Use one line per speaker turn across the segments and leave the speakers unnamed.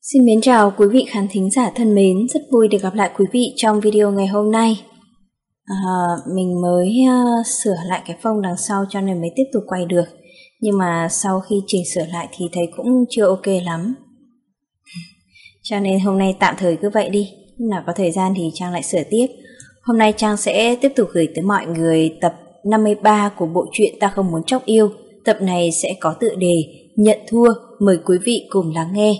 Xin mến chào quý vị khán thính giả thân mến, rất vui được gặp lại quý vị trong video ngày hôm nay. Mình mới sửa lại cái phông đằng sau cho nên mới tiếp tục quay được. Nhưng mà sau khi chỉnh sửa lại thì thấy cũng chưa ok lắm. Cho nên hôm nay tạm thời cứ vậy đi, lúc nào có thời gian thì Trang lại sửa tiếp. Hôm nay Trang sẽ tiếp tục gửi tới mọi người tập 53 của bộ truyện Ta Không Muốn Chóc Yêu. Tập này sẽ có tựa đề Nhận Thua, mời quý vị cùng lắng nghe.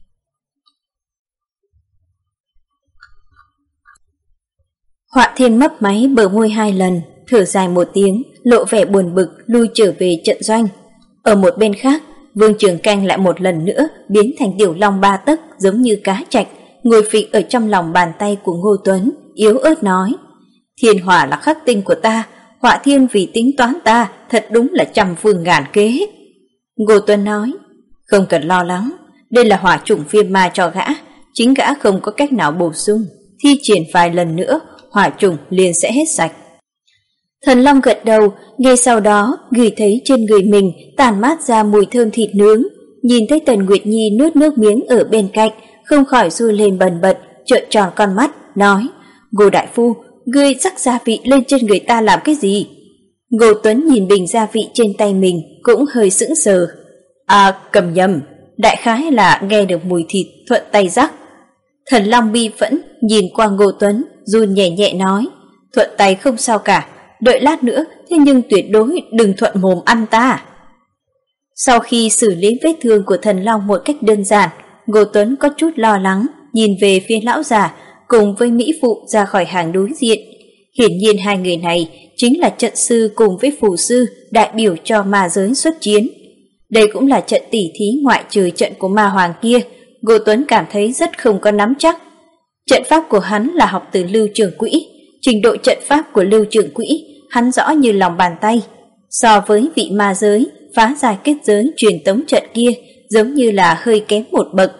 Họa Thiên mấp máy bờ môi 2 lần, thở dài một tiếng, lộ vẻ buồn bực lui trở về trận doanh. Ở một bên khác, Vương Trường Canh lại một lần nữa biến thành tiểu long 3 tấc giống như cá trạch, ngồi phịch ở trong lòng bàn tay của Ngô Tuấn, yếu ớt nói: "Thiên hỏa là khắc tinh của ta, Họa Thiên vì tính toán ta, thật đúng là trăm phương ngàn kế." Ngô Tuấn nói: "Không cần lo lắng, đây là hỏa chủng viêm ma cho gã, chính gã không có cách nào bổ sung, thi triển vài lần nữa hỏa trùng liền sẽ hết sạch." Thần Long gật đầu, ngay sau đó gửi thấy trên người mình tản mát ra mùi thơm thịt nướng, nhìn thấy Tần Nguyệt Nhi nuốt nước miếng ở bên cạnh, không khỏi run lên bần bật, trợn tròn con mắt, nói: "Ngô đại phu, ngươi rắc gia vị lên trên người ta làm cái gì?" Ngô Tuấn nhìn bình gia vị trên tay mình cũng hơi sững sờ. Cầm nhầm, đại khái là nghe được mùi thịt thuận tay rắc." Thần Long bi phẫn nhìn qua Ngô Tuấn, run nhẹ nhẹ nói: "Thuận tay không sao cả, đợi lát nữa, thế nhưng tuyệt đối đừng thuận mồm ăn ta." Sau khi xử lý vết thương của Thần Long một cách đơn giản, Ngô Tuấn có chút lo lắng, nhìn về phía lão già cùng với mỹ phụ ra khỏi hàng đối diện. Hiển nhiên hai người này chính là trận sư cùng với phù sư đại biểu cho ma giới xuất chiến. Đây cũng là trận tỉ thí ngoại trừ trận của ma hoàng kia. Ngô Tuấn cảm thấy rất không có nắm chắc. Trận pháp của hắn là học từ Lưu Trường Quỹ, trình độ trận pháp của Lưu Trường Quỹ hắn rõ như lòng bàn tay. So với vị ma giới phá giải kết giới truyền tống trận kia, giống như là hơi kém một bậc.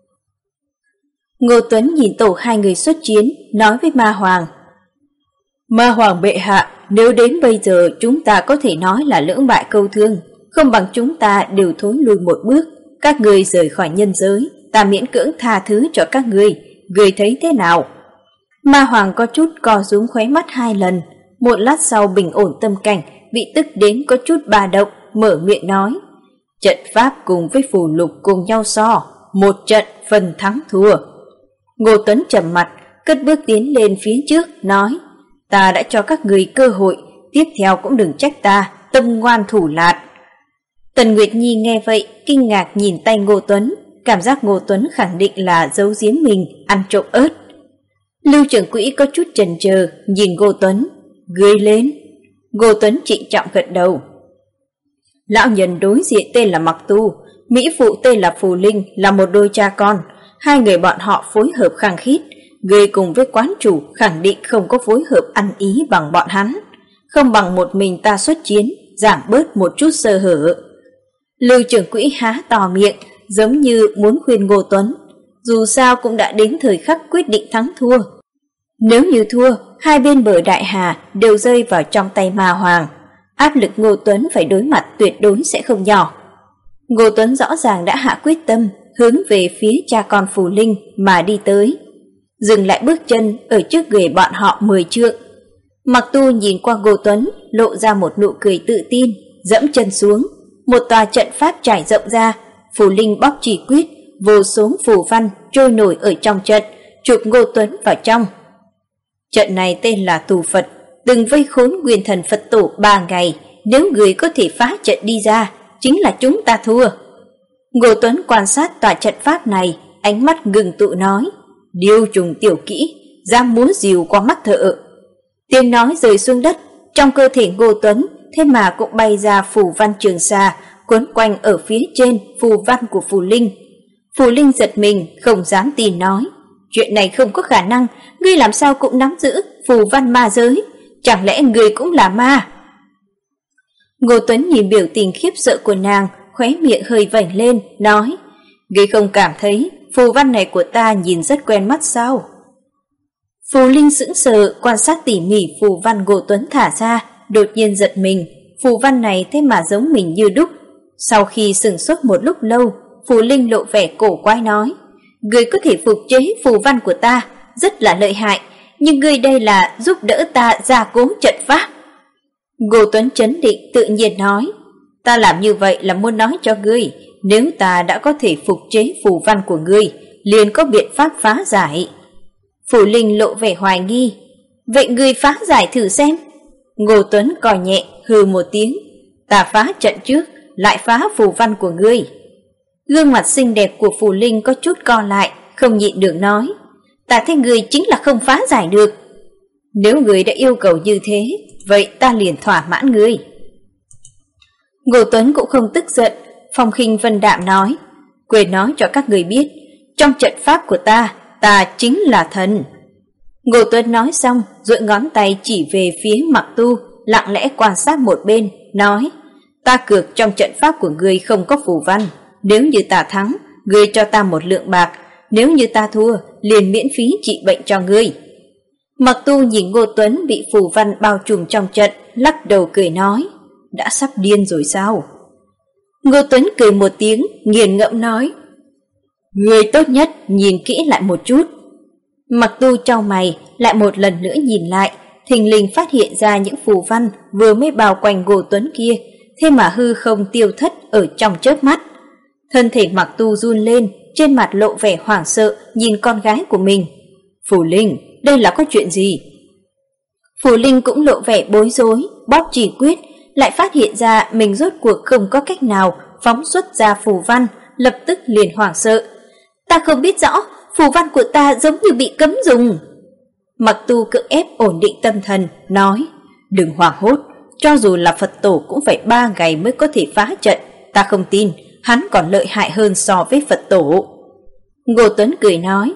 Ngô Tuấn nhìn tổ hai người xuất chiến, nói với ma hoàng: "Ma hoàng bệ hạ, nếu đến bây giờ chúng ta có thể nói là lưỡng bại câu thương, không bằng chúng ta đều thối lui một bước, các ngươi rời khỏi nhân giới, ta miễn cưỡng tha thứ cho các ngươi thấy thế nào?" Ma hoàng có chút co rúm khóe mắt 2 lần, một lát sau bình ổn tâm cảnh, bị tức đến có chút bà động, mở miệng nói: "Trận pháp cùng với phù lục cùng nhau so, một trận phần thắng thua." Ngô Tuấn trầm mặt, cất bước tiến lên phía trước, nói: "Ta đã cho các người cơ hội, tiếp theo cũng đừng trách ta tâm ngoan thủ lạt." Tần Nguyệt Nhi nghe vậy, kinh ngạc nhìn tay Ngô Tuấn, cảm giác Ngô Tuấn khẳng định là giấu giếm mình, ăn trộm ớt. Lưu Trường Quỹ có chút chần chờ, nhìn Ngô Tuấn: "Ngươi lên." Ngô Tuấn trịnh trọng gật đầu. Lão nhân đối diện tên là Mặc Tu, mỹ phụ tên là Phù Linh, là một đôi cha con, hai người bọn họ phối hợp khăng khít, ngươi cùng với quán chủ khẳng định không có phối hợp ăn ý bằng bọn hắn, không bằng một mình ta xuất chiến, giảm bớt một chút sơ hở. Lưu Trường Quỹ há to miệng, giống như muốn khuyên Ngô Tuấn, dù sao cũng đã đến thời khắc quyết định thắng thua. Nếu như thua, hai bên bờ đại hà đều rơi vào trong tay ma hoàng, áp lực Ngô Tuấn phải đối mặt tuyệt đối sẽ không nhỏ. Ngô Tuấn rõ ràng đã hạ quyết tâm, hướng về phía cha con Phù Linh mà đi tới, dừng lại bước chân ở trước người bọn họ 10 trượng. Mặc Tu nhìn qua Ngô Tuấn, lộ ra một nụ cười tự tin, dẫm chân xuống, một tòa trận pháp trải rộng ra. Phù Linh bóc chỉ quyết, vô số phù văn trôi nổi ở trong trận, chụp Ngô Tuấn vào trong. Trận này tên là Tù Phật, từng vây khốn Nguyên Thần Phật Tổ 3 ngày, nếu người có thể phá trận đi ra, chính là chúng ta thua. Ngô Tuấn quan sát tòa trận pháp này, ánh mắt ngừng tụ nói: "Điêu trùng tiểu kỹ, dám múa rìu qua mắt thợ." Tiếng nói rơi xuống đất, trong cơ thể Ngô Tuấn thế mà cũng bay ra phù văn trường xa, quấn quanh ở phía trên phù văn của Phù Linh. Phù Linh giật mình, không dám tin nói: "Chuyện này không có khả năng, ngươi làm sao cũng nắm giữ phù văn ma giới, chẳng lẽ ngươi cũng là ma?" Ngô Tuấn nhìn biểu tình khiếp sợ của nàng, khóe miệng hơi vểnh lên, nói: "Ngươi không cảm thấy phù văn này của ta nhìn rất quen mắt sao?" Phù Linh sững sờ quan sát tỉ mỉ phù văn Ngô Tuấn thả ra, đột nhiên giật mình, phù văn này thế mà giống mình như đúc. Sau khi sửng sốt một lúc lâu, Phù Linh lộ vẻ cổ quái nói: Ngươi có thể phục chế phù văn của ta, rất là lợi hại, nhưng ngươi đây là giúp đỡ ta gia cố trận pháp. Ngô Tuấn trấn định tự nhiên nói, ta làm như vậy là muốn nói cho ngươi, nếu ta đã có thể phục chế phù văn của ngươi, liền có biện pháp phá giải. Phủ Linh lộ vẻ hoài nghi, vậy ngươi phá giải thử xem. Ngô Tuấn cò nhẹ hừ một tiếng, ta phá trận trước, lại phá phù văn của ngươi. Gương mặt xinh đẹp của Phủ Linh có chút co lại, không nhịn được nói, ta thấy ngươi chính là không phá giải được. Nếu ngươi đã yêu cầu như thế, vậy ta liền thỏa mãn ngươi. Ngô Tuấn cũng không tức giận, phong khinh vân đạm nói, quên nói cho các người biết, trong trận pháp của ta, ta chính là thần. Ngô Tuấn nói xong, duỗi ngón tay chỉ về phía Mặc Tu, lặng lẽ quan sát một bên, nói, ta cược trong trận pháp của ngươi không có phù văn, nếu như ta thắng, ngươi cho ta 1 lượng bạc, nếu như ta thua, liền miễn phí trị bệnh cho ngươi. Mặc Tu nhìn Ngô Tuấn bị phù văn bao trùm trong trận, lắc đầu cười nói, đã sắp điên rồi sao? Ngô Tuấn cười một tiếng, nghiền ngẫm nói, ngươi tốt nhất nhìn kỹ lại một chút. Mặc Tu chau mày, lại một lần nữa nhìn lại, thình lình phát hiện ra những phù văn vừa mới bao quanh Ngô Tuấn kia, thế mà hư không tiêu thất ở trong chớp mắt. Thân thể Mặc Tu run lên, trên mặt lộ vẻ hoảng sợ nhìn con gái của mình. Phủ Linh, đây là có chuyện gì? Phủ Linh cũng lộ vẻ bối rối, bóp chỉ quyết, lại phát hiện ra mình rốt cuộc không có cách nào phóng xuất ra phù văn, lập tức liền hoảng sợ. Ta không biết rõ, phù văn của ta giống như bị cấm dùng. Mặc Tu cưỡng ép ổn định tâm thần, nói, đừng hoảng hốt, cho dù là Phật tổ cũng phải 3 ngày mới có thể phá trận, ta không tin, hắn còn lợi hại hơn so với Phật tổ. Ngô Tuấn cười nói,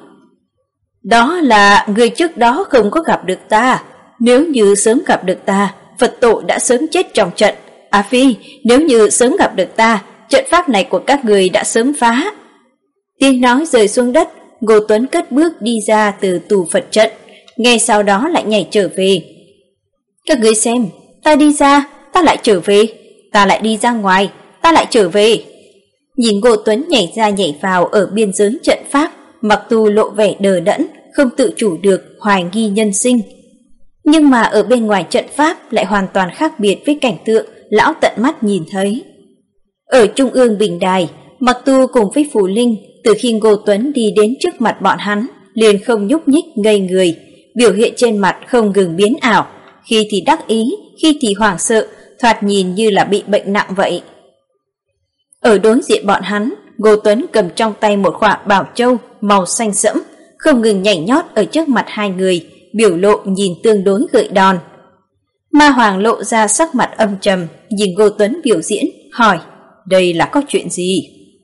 đó là người trước đó không có gặp được ta, nếu như sớm gặp được ta, Phật tổ đã sớm chết trong trận. Phi, nếu như sớm gặp được ta, trận pháp này của các người đã sớm phá. Tiếng nói rơi xuống đất, Ngô Tuấn cất bước đi ra từ tù Phật trận, ngay sau đó lại nhảy trở về. Các người xem, ta đi ra, ta lại trở về, ta lại đi ra ngoài, ta lại trở về. Nhìn Ngô Tuấn nhảy ra nhảy vào ở biên giới trận pháp, Mặc Tu lộ vẻ đờ đẫn, không tự chủ được hoài nghi nhân sinh. Nhưng mà ở bên ngoài trận pháp lại hoàn toàn khác biệt với cảnh tượng lão tận mắt nhìn thấy. Ở trung ương bình đài, Mặc Tu cùng với Phủ Linh từ khi Ngô Tuấn đi đến trước mặt bọn hắn liền không nhúc nhích ngây người, biểu hiện trên mặt không ngừng biến ảo, khi thì đắc ý, khi thì hoảng sợ, thoạt nhìn như là bị bệnh nặng vậy. Ở đối diện bọn hắn, Ngô Tuấn cầm trong tay một khỏa bảo châu màu xanh sẫm, không ngừng nhảy nhót ở trước mặt hai người, biểu lộ nhìn tương đối gợi đòn. Ma Hoàng lộ ra sắc mặt âm trầm, nhìn Ngô Tuấn biểu diễn, hỏi, đây là có chuyện gì?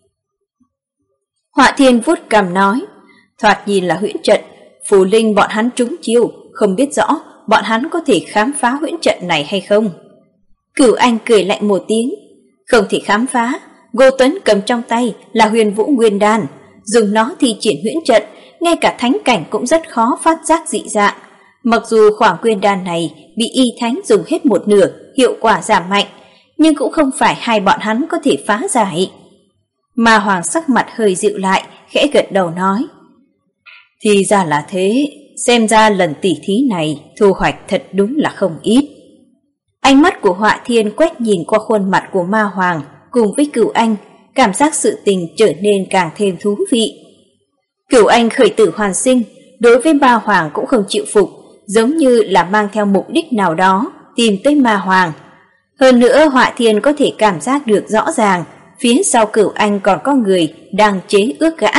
Họa Thiên vuốt cằm nói, thoạt nhìn là huyễn trận, Phù Linh bọn hắn trúng chiêu, không biết rõ bọn hắn có thể khám phá huyễn trận này hay không. Cửu Anh cười lạnh một tiếng, không thể khám phá. Ngô Tuấn cầm trong tay là Huyền Vũ Nguyên Đan, dùng nó thi triển huyễn trận, ngay cả thánh cảnh cũng rất khó phát giác dị dạng. Mặc dù khoảng nguyên đan này bị y thánh dùng hết một nửa, hiệu quả giảm mạnh, nhưng cũng không phải hai bọn hắn có thể phá giải. Ma Hoàng sắc mặt hơi dịu lại, khẽ gật đầu nói, thì ra là thế, xem ra lần tỉ thí này thu hoạch thật đúng là không ít. Ánh mắt của Họa Thiên quét nhìn qua khuôn mặt của Ma Hoàng cùng với Cửu Anh, cảm giác sự tình trở nên càng thêm thú vị. Cửu Anh khởi tử hoàn sinh, đối với Ma Hoàng cũng không chịu phục, giống như là mang theo mục đích nào đó tìm tới Ma Hoàng. Hơn nữa Họa Thiên có thể cảm giác được rõ ràng, phía sau Cửu Anh còn có người đang chế ước gã.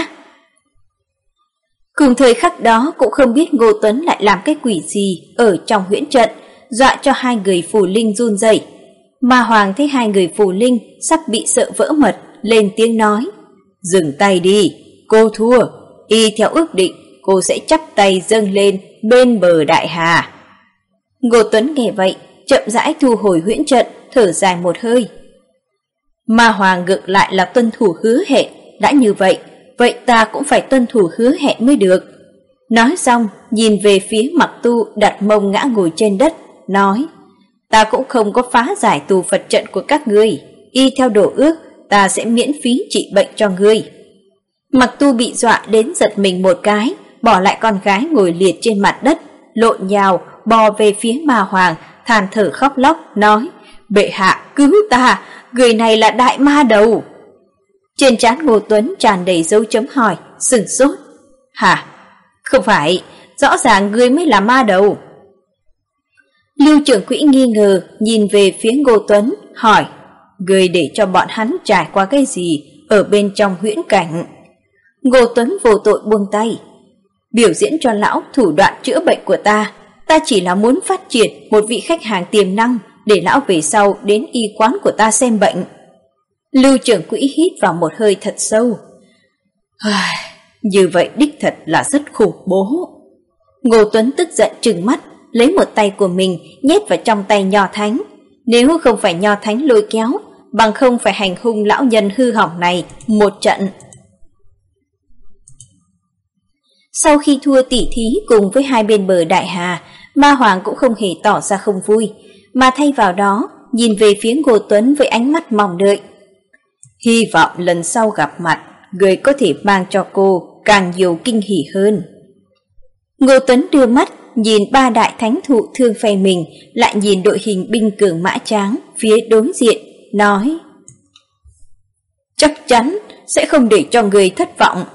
Cùng thời khắc đó cũng không biết Ngô Tuấn lại làm cái quỷ gì ở trong huyễn trận, dọa cho hai người Phù Linh run rẩy. Ma Hoàng thấy hai người Phù Linh sắp bị sợ vỡ mật, lên tiếng nói, dừng tay đi, cô thua, y theo ước định cô sẽ chắp tay dâng lên bên bờ đại hà. Ngô Tuấn nghe vậy, chậm rãi thu hồi huyễn trận, thở dài một hơi. Ma Hoàng ngược lại là tuân thủ hứa hẹn, đã như vậy, vậy ta cũng phải tuân thủ hứa hẹn mới được. Nói xong, nhìn về phía Mặc Tu đặt mông ngã ngồi trên đất, nói, ta cũng không có phá giải tù Phật trận của các ngươi, y theo đồ ước, ta sẽ miễn phí trị bệnh cho ngươi. Mặc Tu bị dọa đến giật mình một cái, bỏ lại con gái ngồi liệt trên mặt đất, lộn nhào bò về phía Ma Hoàng, than thở khóc lóc nói: "Bệ hạ cứu ta, người này là đại ma đầu." Trên trán Ngô Tuấn tràn đầy dấu chấm hỏi, sửng sốt. "Hả? Không phải, rõ ràng người mới là ma đầu." Lưu trưởng quỹ nghi ngờ nhìn về phía Ngô Tuấn, hỏi: "Người để cho bọn hắn trải qua cái gì ở bên trong huyễn cảnh?" Ngô Tuấn vô tội buông tay: "Biểu diễn cho lão thủ đoạn chữa bệnh của ta chỉ là muốn phát triển một vị khách hàng tiềm năng để lão về sau đến y quán của ta xem bệnh." Lưu trưởng quỹ hít vào một hơi thật sâu. Như vậy đích thật là rất khủng bố. Ngô Tuấn tức giận trừng mắt, lấy một tay của mình nhét vào trong tay Nho Thánh. Nếu không phải Nho Thánh lôi kéo, bằng không phải hành hung lão nhân hư hỏng này một trận. Sau khi thua tỉ thí cùng với hai bên bờ Đại Hà, Ma Hoàng cũng không hề tỏ ra không vui, mà thay vào đó nhìn về phía Ngô Tuấn với ánh mắt mong đợi. "Hy vọng lần sau gặp mặt, người có thể mang cho cô càng nhiều kinh hỉ hơn." Ngô Tuấn đưa mắt nhìn ba đại thánh thụ thương phe mình, lại nhìn đội hình binh cường mã tráng phía đối diện, nói: "Chắc chắn sẽ không để cho người thất vọng."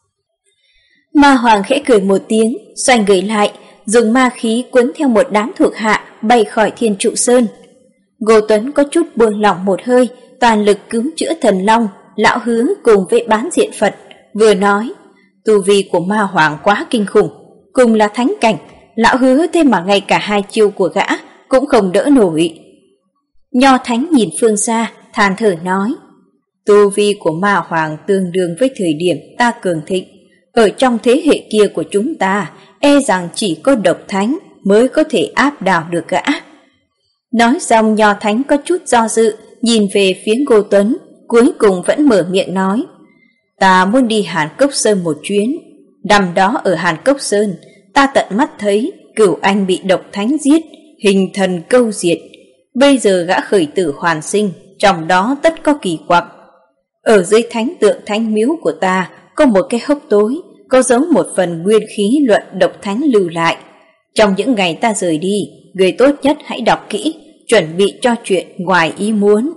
Ma Hoàng khẽ cười một tiếng, xoay người lại, dùng ma khí cuốn theo một đám thuộc hạ bay khỏi Thiên Trụ Sơn. Ngô Tuấn có chút buông lỏng một hơi, toàn lực cứu chữa thần long, Lão Hứa cùng với Bán Diện Phật, vừa nói: "Tu vi của Ma Hoàng quá kinh khủng, cùng là thánh cảnh, Lão Hứa thế mà ngay cả hai chiêu của gã cũng không đỡ nổi." Nho Thánh nhìn phương xa, than thở nói: "Tu vi của Ma Hoàng tương đương với thời điểm ta cường thịnh, ở trong thế hệ kia của chúng ta, e rằng chỉ có Độc Thánh mới có thể áp đảo được gã." Nói xong, Nho Thánh có chút do dự, nhìn về phía Ngô Tuấn, cuối cùng vẫn mở miệng nói: "Ta muốn đi Hàn Cốc Sơn một chuyến. Năm đó ở Hàn Cốc Sơn, ta tận mắt thấy Cửu Anh bị Độc Thánh giết, hình thần câu diệt. Bây giờ gã khởi tử hoàn sinh, trong đó tất có kỳ quặc. Ở dưới thánh tượng thánh miếu của ta có một cái hốc tối, có giấu một phần nguyên khí luận Độc Thánh lưu lại. Trong những ngày ta rời đi, người tốt nhất hãy đọc kỹ, chuẩn bị cho chuyện ngoài ý muốn."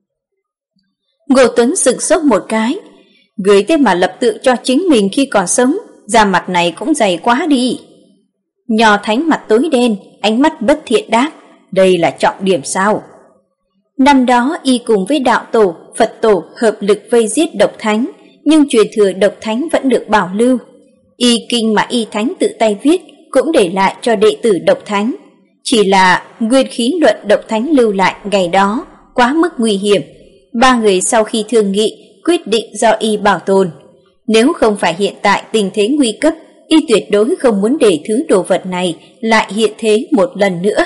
Ngô Tuấn sửng sốt một cái: "Người thế mà lập tự cho chính mình khi còn sống, da mặt này cũng dày quá đi." Nho Thánh mặt tối đen, ánh mắt bất thiện đáp: "Đây là trọng điểm sao?" Năm đó y cùng với đạo tổ, Phật tổ hợp lực vây giết Độc Thánh, nhưng truyền thừa Độc Thánh vẫn được bảo lưu. Y kinh mà y thánh tự tay viết cũng để lại cho đệ tử Độc Thánh. Chỉ là nguyên khí luận Độc Thánh lưu lại ngày đó quá mức nguy hiểm. Ba người sau khi thương nghị quyết định do y bảo tồn. Nếu không phải hiện tại tình thế nguy cấp, y tuyệt đối không muốn để thứ đồ vật này lại hiện thế một lần nữa.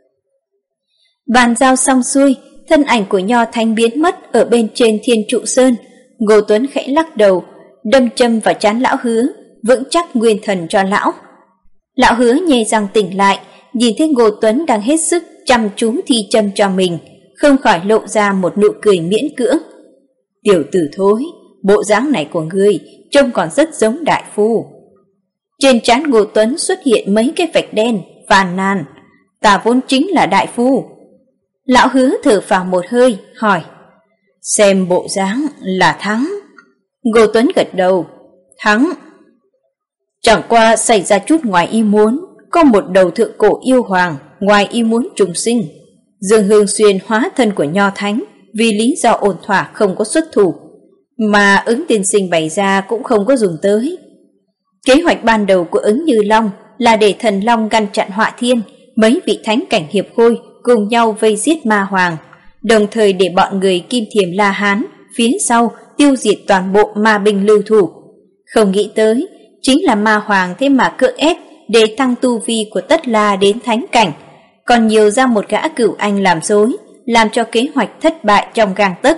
Bàn giao xong xuôi, thân ảnh của Nho Thánh biến mất ở bên trên Thiên Trụ Sơn. Ngô Tuấn khẽ lắc đầu, đâm châm vào trán Lão Hứa, vững chắc nguyên thần cho lão. Lão Hứa nhè răng tỉnh lại, nhìn thấy Ngô Tuấn đang hết sức chăm chú thi châm cho mình, không khỏi lộ ra một nụ cười miễn cưỡng. "Tiểu tử thối, bộ dáng này của ngươi trông còn rất giống đại phu." Trên trán Ngô Tuấn xuất hiện mấy cái vạch đen, phàn nàn: "Ta vốn chính là đại phu." Lão Hứa thở phào một hơi, hỏi: "Xem bộ dáng là thắng?" Ngô Tuấn gật đầu: "Thắng. Chẳng qua xảy ra chút ngoài ý muốn, có một đầu thượng cổ yêu hoàng ngoài ý muốn trùng sinh. Dương Hương Xuyên hóa thân của Nho Thánh vì lý do ổn thỏa không có xuất thủ, mà Ứng tiên sinh bày ra cũng không có dùng tới. Kế hoạch ban đầu của Ứng Như Long là để thần long ngăn chặn họa thiên, mấy vị thánh cảnh hiệp khôi cùng nhau vây giết Ma Hoàng, đồng thời để bọn người Kim Thiềm La Hán phía sau tiêu diệt toàn bộ ma binh lưu thủ. Không nghĩ tới chính là Ma Hoàng thế mà cưỡng ép để tăng tu vi của Tất La đến thánh cảnh, còn nhiều ra một gã Cửu Anh làm dối, làm cho kế hoạch thất bại trong gang tấc."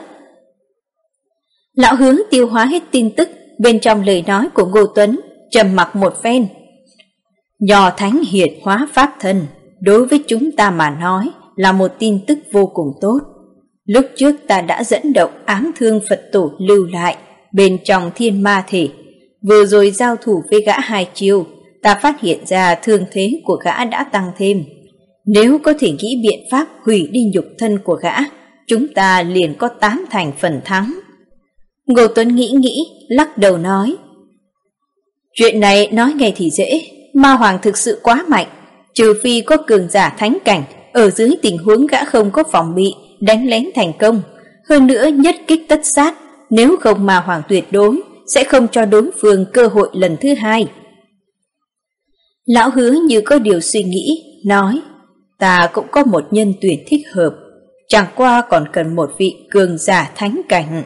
Lão Hứa tiêu hóa hết tin tức bên trong lời nói của Ngô Tuấn, trầm mặc một phen. "Nho Thánh hiện hóa pháp thân, đối với chúng ta mà nói là một tin tức vô cùng tốt. Lúc trước ta đã dẫn động ám thương Phật tổ lưu lại, bên trong thiên ma thể. Vừa rồi giao thủ với gã 2 chiêu, ta phát hiện ra thương thế của gã đã tăng thêm. Nếu có thể nghĩ biện pháp hủy đi nhục thân của gã, chúng ta liền có 8 thành phần thắng. Ngô Tuấn nghĩ, lắc đầu nói: chuyện này nói nghe thì dễ, ma hoàng thực sự quá mạnh, trừ phi có cường giả thánh cảnh, ở dưới tình huống gã không có phòng bị, đánh lén thành công, hơn nữa nhất kích tất sát, nếu không ma hoàng tuyệt đối sẽ không cho đối phương cơ hội lần thứ 2. Lão Hứa như có điều suy nghĩ, nói: ta cũng có một nhân tuyển thích hợp, chẳng qua còn cần một vị cường giả thánh cảnh.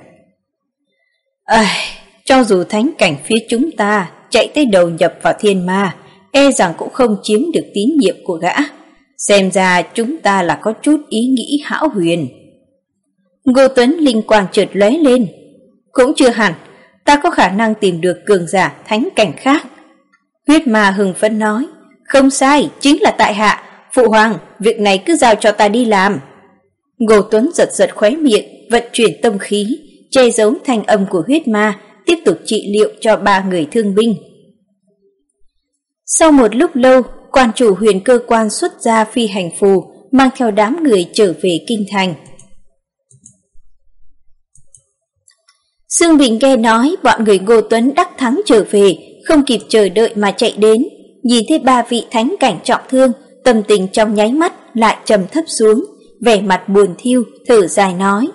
Cho dù thánh cảnh phía chúng ta chạy tới đầu nhập vào thiên ma, e rằng cũng không chiếm được tín nhiệm của gã. Xem ra chúng ta là có chút ý nghĩ hão huyền. Ngô Tuấn linh quang chợt lóe lên: cũng chưa hẳn, ta có khả năng tìm được cường giả thánh cảnh khác. Huyết ma hưng phấn nói: không sai, chính là tại hạ. Phụ hoàng, việc này cứ giao cho ta đi làm. Ngô Tuấn giật giật khóe miệng, vận chuyển tâm khí, che giấu thanh âm của huyết ma, tiếp tục trị liệu cho 3 người thương binh. Sau một lúc lâu, quan chủ Huyền Cơ Quan xuất ra phi hành phù, mang theo đám người trở về kinh thành. Dương Bình nghe nói bọn người Ngô Tuấn đắc thắng trở về, không kịp chờ đợi mà chạy đến, nhìn thấy 3 vị thánh cảnh trọng thương, tâm tình trong nháy mắt lại trầm thấp xuống, vẻ mặt buồn thiu, thở dài nói: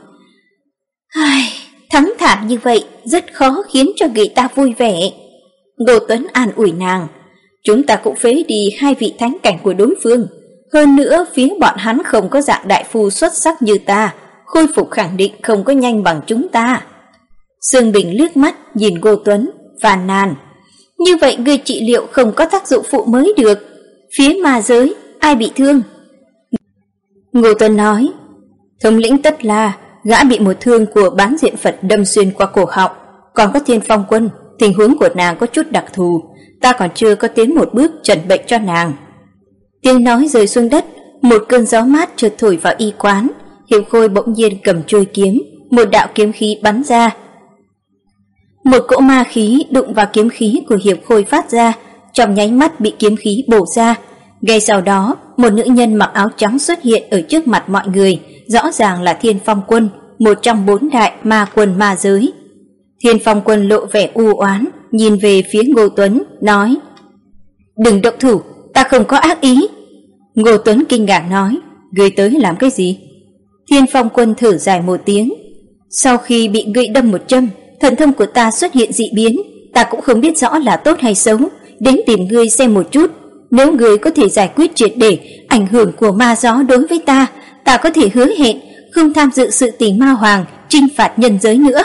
thắng thảm như vậy rất khó khiến cho người ta vui vẻ. Ngô Tuấn an ủi nàng: chúng ta cũng phế đi 2 vị thánh cảnh của đối phương, hơn nữa phía bọn hắn không có dạng đại phu xuất sắc như ta, khôi phục khẳng định không có nhanh bằng chúng ta. Dương Bình liếc mắt nhìn Ngô Tuấn, phàn nàn: như vậy người trị liệu không có tác dụng phụ mới được, phía ma giới ai bị thương? Ngô Tuấn nói: thống lĩnh Tất La, gã bị một thương của bán diện Phật đâm xuyên qua cổ họng, còn có Thiên Phong Quân, tình huống của nàng có chút đặc thù, ta còn chưa có tiến một bước trần bệnh cho nàng. Tiếng nói rơi xuống đất, một cơn gió mát chợt thổi vào y quán, Hiệp Khôi bỗng nhiên cầm chuôi kiếm, một đạo kiếm khí bắn ra. Một cỗ ma khí đụng vào kiếm khí của Hiệp Khôi phát ra, trong nháy mắt bị kiếm khí bổ ra. Ngay sau đó, một nữ nhân mặc áo trắng xuất hiện ở trước mặt mọi người, rõ ràng là Thiên Phong Quân, một trong 4 đại ma quân ma giới. Thiên Phong Quân lộ vẻ u oán, nhìn về phía Ngô Tuấn, nói: đừng động thủ, ta không có ác ý. Ngô Tuấn kinh ngạc nói: ngươi tới làm cái gì? Thiên Phong Quân thở dài một tiếng: sau khi bị ngươi đâm một châm, thần thông của ta xuất hiện dị biến, ta cũng không biết rõ là tốt hay xấu, đến tìm ngươi xem một chút. Nếu ngươi có thể giải quyết triệt để ảnh hưởng của ma gió đối với ta, ta có thể hứa hẹn không tham dự sự tình ma hoàng chinh phạt nhân giới nữa.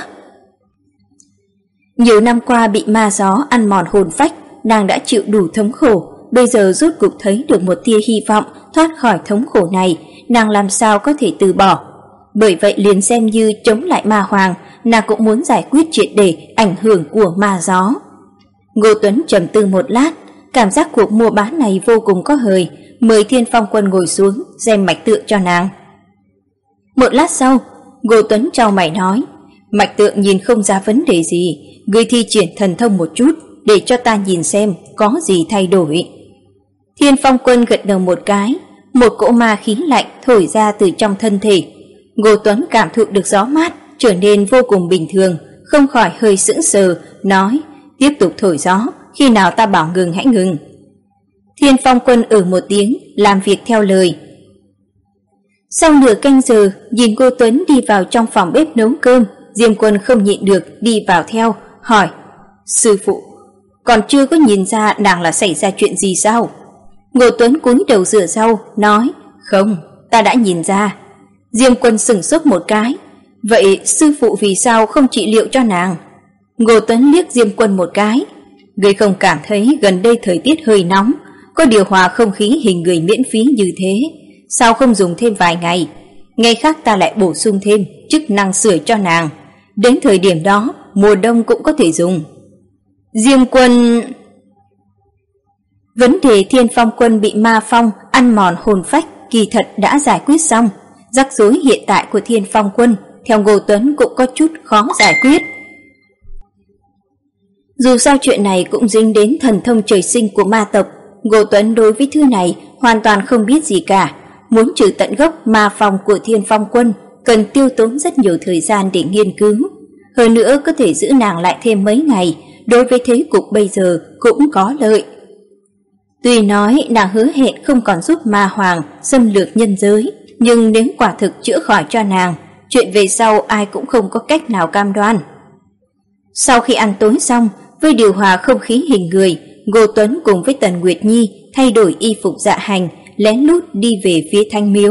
Nhiều năm qua bị ma gió ăn mòn hồn phách, nàng đã chịu đủ thống khổ, bây giờ rốt cục thấy được một tia hy vọng thoát khỏi thống khổ này, nàng làm sao có thể từ bỏ. Bởi vậy liền xem như chống lại ma hoàng, nàng cũng muốn giải quyết triệt để ảnh hưởng của ma gió. Ngô Tuấn trầm tư một lát, cảm giác cuộc mua bán này vô cùng có hời, mời Thiên Phong Quân ngồi xuống xem mạch tượng cho nàng. Một lát sau, Ngô Tuấn chau mày nói: mạch tượng nhìn không ra vấn đề gì, ngươi thi triển thần thông một chút để cho ta nhìn xem có gì thay đổi. Thiên Phong Quân gật đầu một cái, một cỗ ma khí lạnh thổi ra từ trong thân thể. Ngô Tuấn cảm thụ được gió mát, trở nên vô cùng bình thường, không khỏi hơi sững sờ, nói: tiếp tục thổi gió, khi nào ta bảo ngừng hãy ngừng. Thiên Phong Quân một tiếng, làm việc theo lời. Sau nửa canh giờ, nhìn Ngô Tuấn đi vào trong phòng bếp nấu cơm, Diêm Quân không nhịn được đi vào theo, hỏi: sư phụ, còn chưa có nhìn ra nàng là xảy ra chuyện gì sao? Ngô Tuấn cúi đầu rửa rau, nói: không, ta đã nhìn ra. Diêm Quân sửng sốt một cái: vậy sư phụ vì sao không trị liệu cho nàng? Ngô Tuấn liếc Diêm Quân một cái: ngươi không cảm thấy gần đây thời tiết hơi nóng, có điều hòa không khí hình người miễn phí như thế, sao không dùng thêm vài ngày? Ngày khác ta lại bổ sung thêm chức năng sưởi cho nàng, đến thời điểm đó mùa đông cũng có thể dùng. Diêm Quân... vấn đề Thiên Phong Quân bị ma phong ăn mòn hồn phách kỳ thật đã giải quyết xong. Rắc rối hiện tại của Thiên Phong Quân theo Ngô Tuấn cũng có chút khó giải quyết. Dù sao chuyện này cũng dính đến thần thông trời sinh của ma tộc, Ngô Tuấn đối với thứ này hoàn toàn không biết gì cả. Muốn trừ tận gốc ma phòng của Thiên Phong Quân cần tiêu tốn rất nhiều thời gian để nghiên cứu. Hơn nữa có thể giữ nàng lại thêm mấy ngày, đối với thế cục bây giờ cũng có lợi. Tuy nói nàng hứa hẹn không còn giúp ma hoàng xâm lược nhân giới, nhưng nếu quả thực chữa khỏi cho nàng, chuyện về sau ai cũng không có cách nào cam đoan. Sau khi ăn tối xong, với điều hòa không khí hình người, Ngô Tuấn cùng với Tần Nguyệt Nhi thay đổi y phục dạ hành, lén lút đi về phía Thanh Miếu.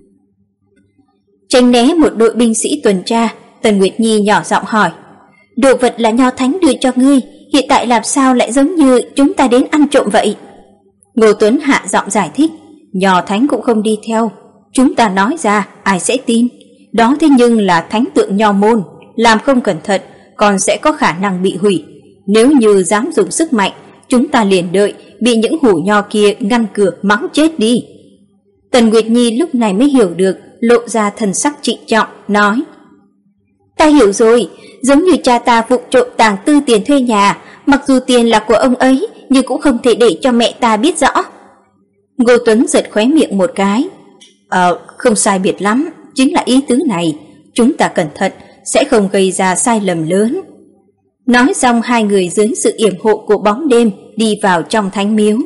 Tránh né một đội binh sĩ tuần tra, Tần Nguyệt Nhi nhỏ giọng hỏi: "Đồ vật là Nho Thánh đưa cho ngươi, hiện tại làm sao lại giống như chúng ta đến ăn trộm vậy?" Ngô Tuấn hạ giọng giải thích: "Nho Thánh cũng không đi theo, chúng ta nói ra ai sẽ tin? Đó thế nhưng là thánh tượng Nho môn, làm không cẩn thận còn sẽ có khả năng bị hủy. Nếu như dám dùng sức mạnh, chúng ta liền đợi bị những hủ nho kia ngăn cửa mắng chết đi." Tần Nguyệt Nhi lúc này mới hiểu được, lộ ra thần sắc trịnh trọng, nói: "Ta hiểu rồi, giống như cha ta vụng trộm tàng tư tiền thuê nhà, mặc dù tiền là của ông ấy, nhưng cũng không thể để cho mẹ ta biết rõ." Ngô Tuấn giật khóe miệng một cái. Không sai biệt lắm, chính là ý tứ này, chúng ta cẩn thận, sẽ không gây ra sai lầm lớn." Nói xong hai người dưới sự yểm hộ của bóng đêm đi vào trong thánh miếu.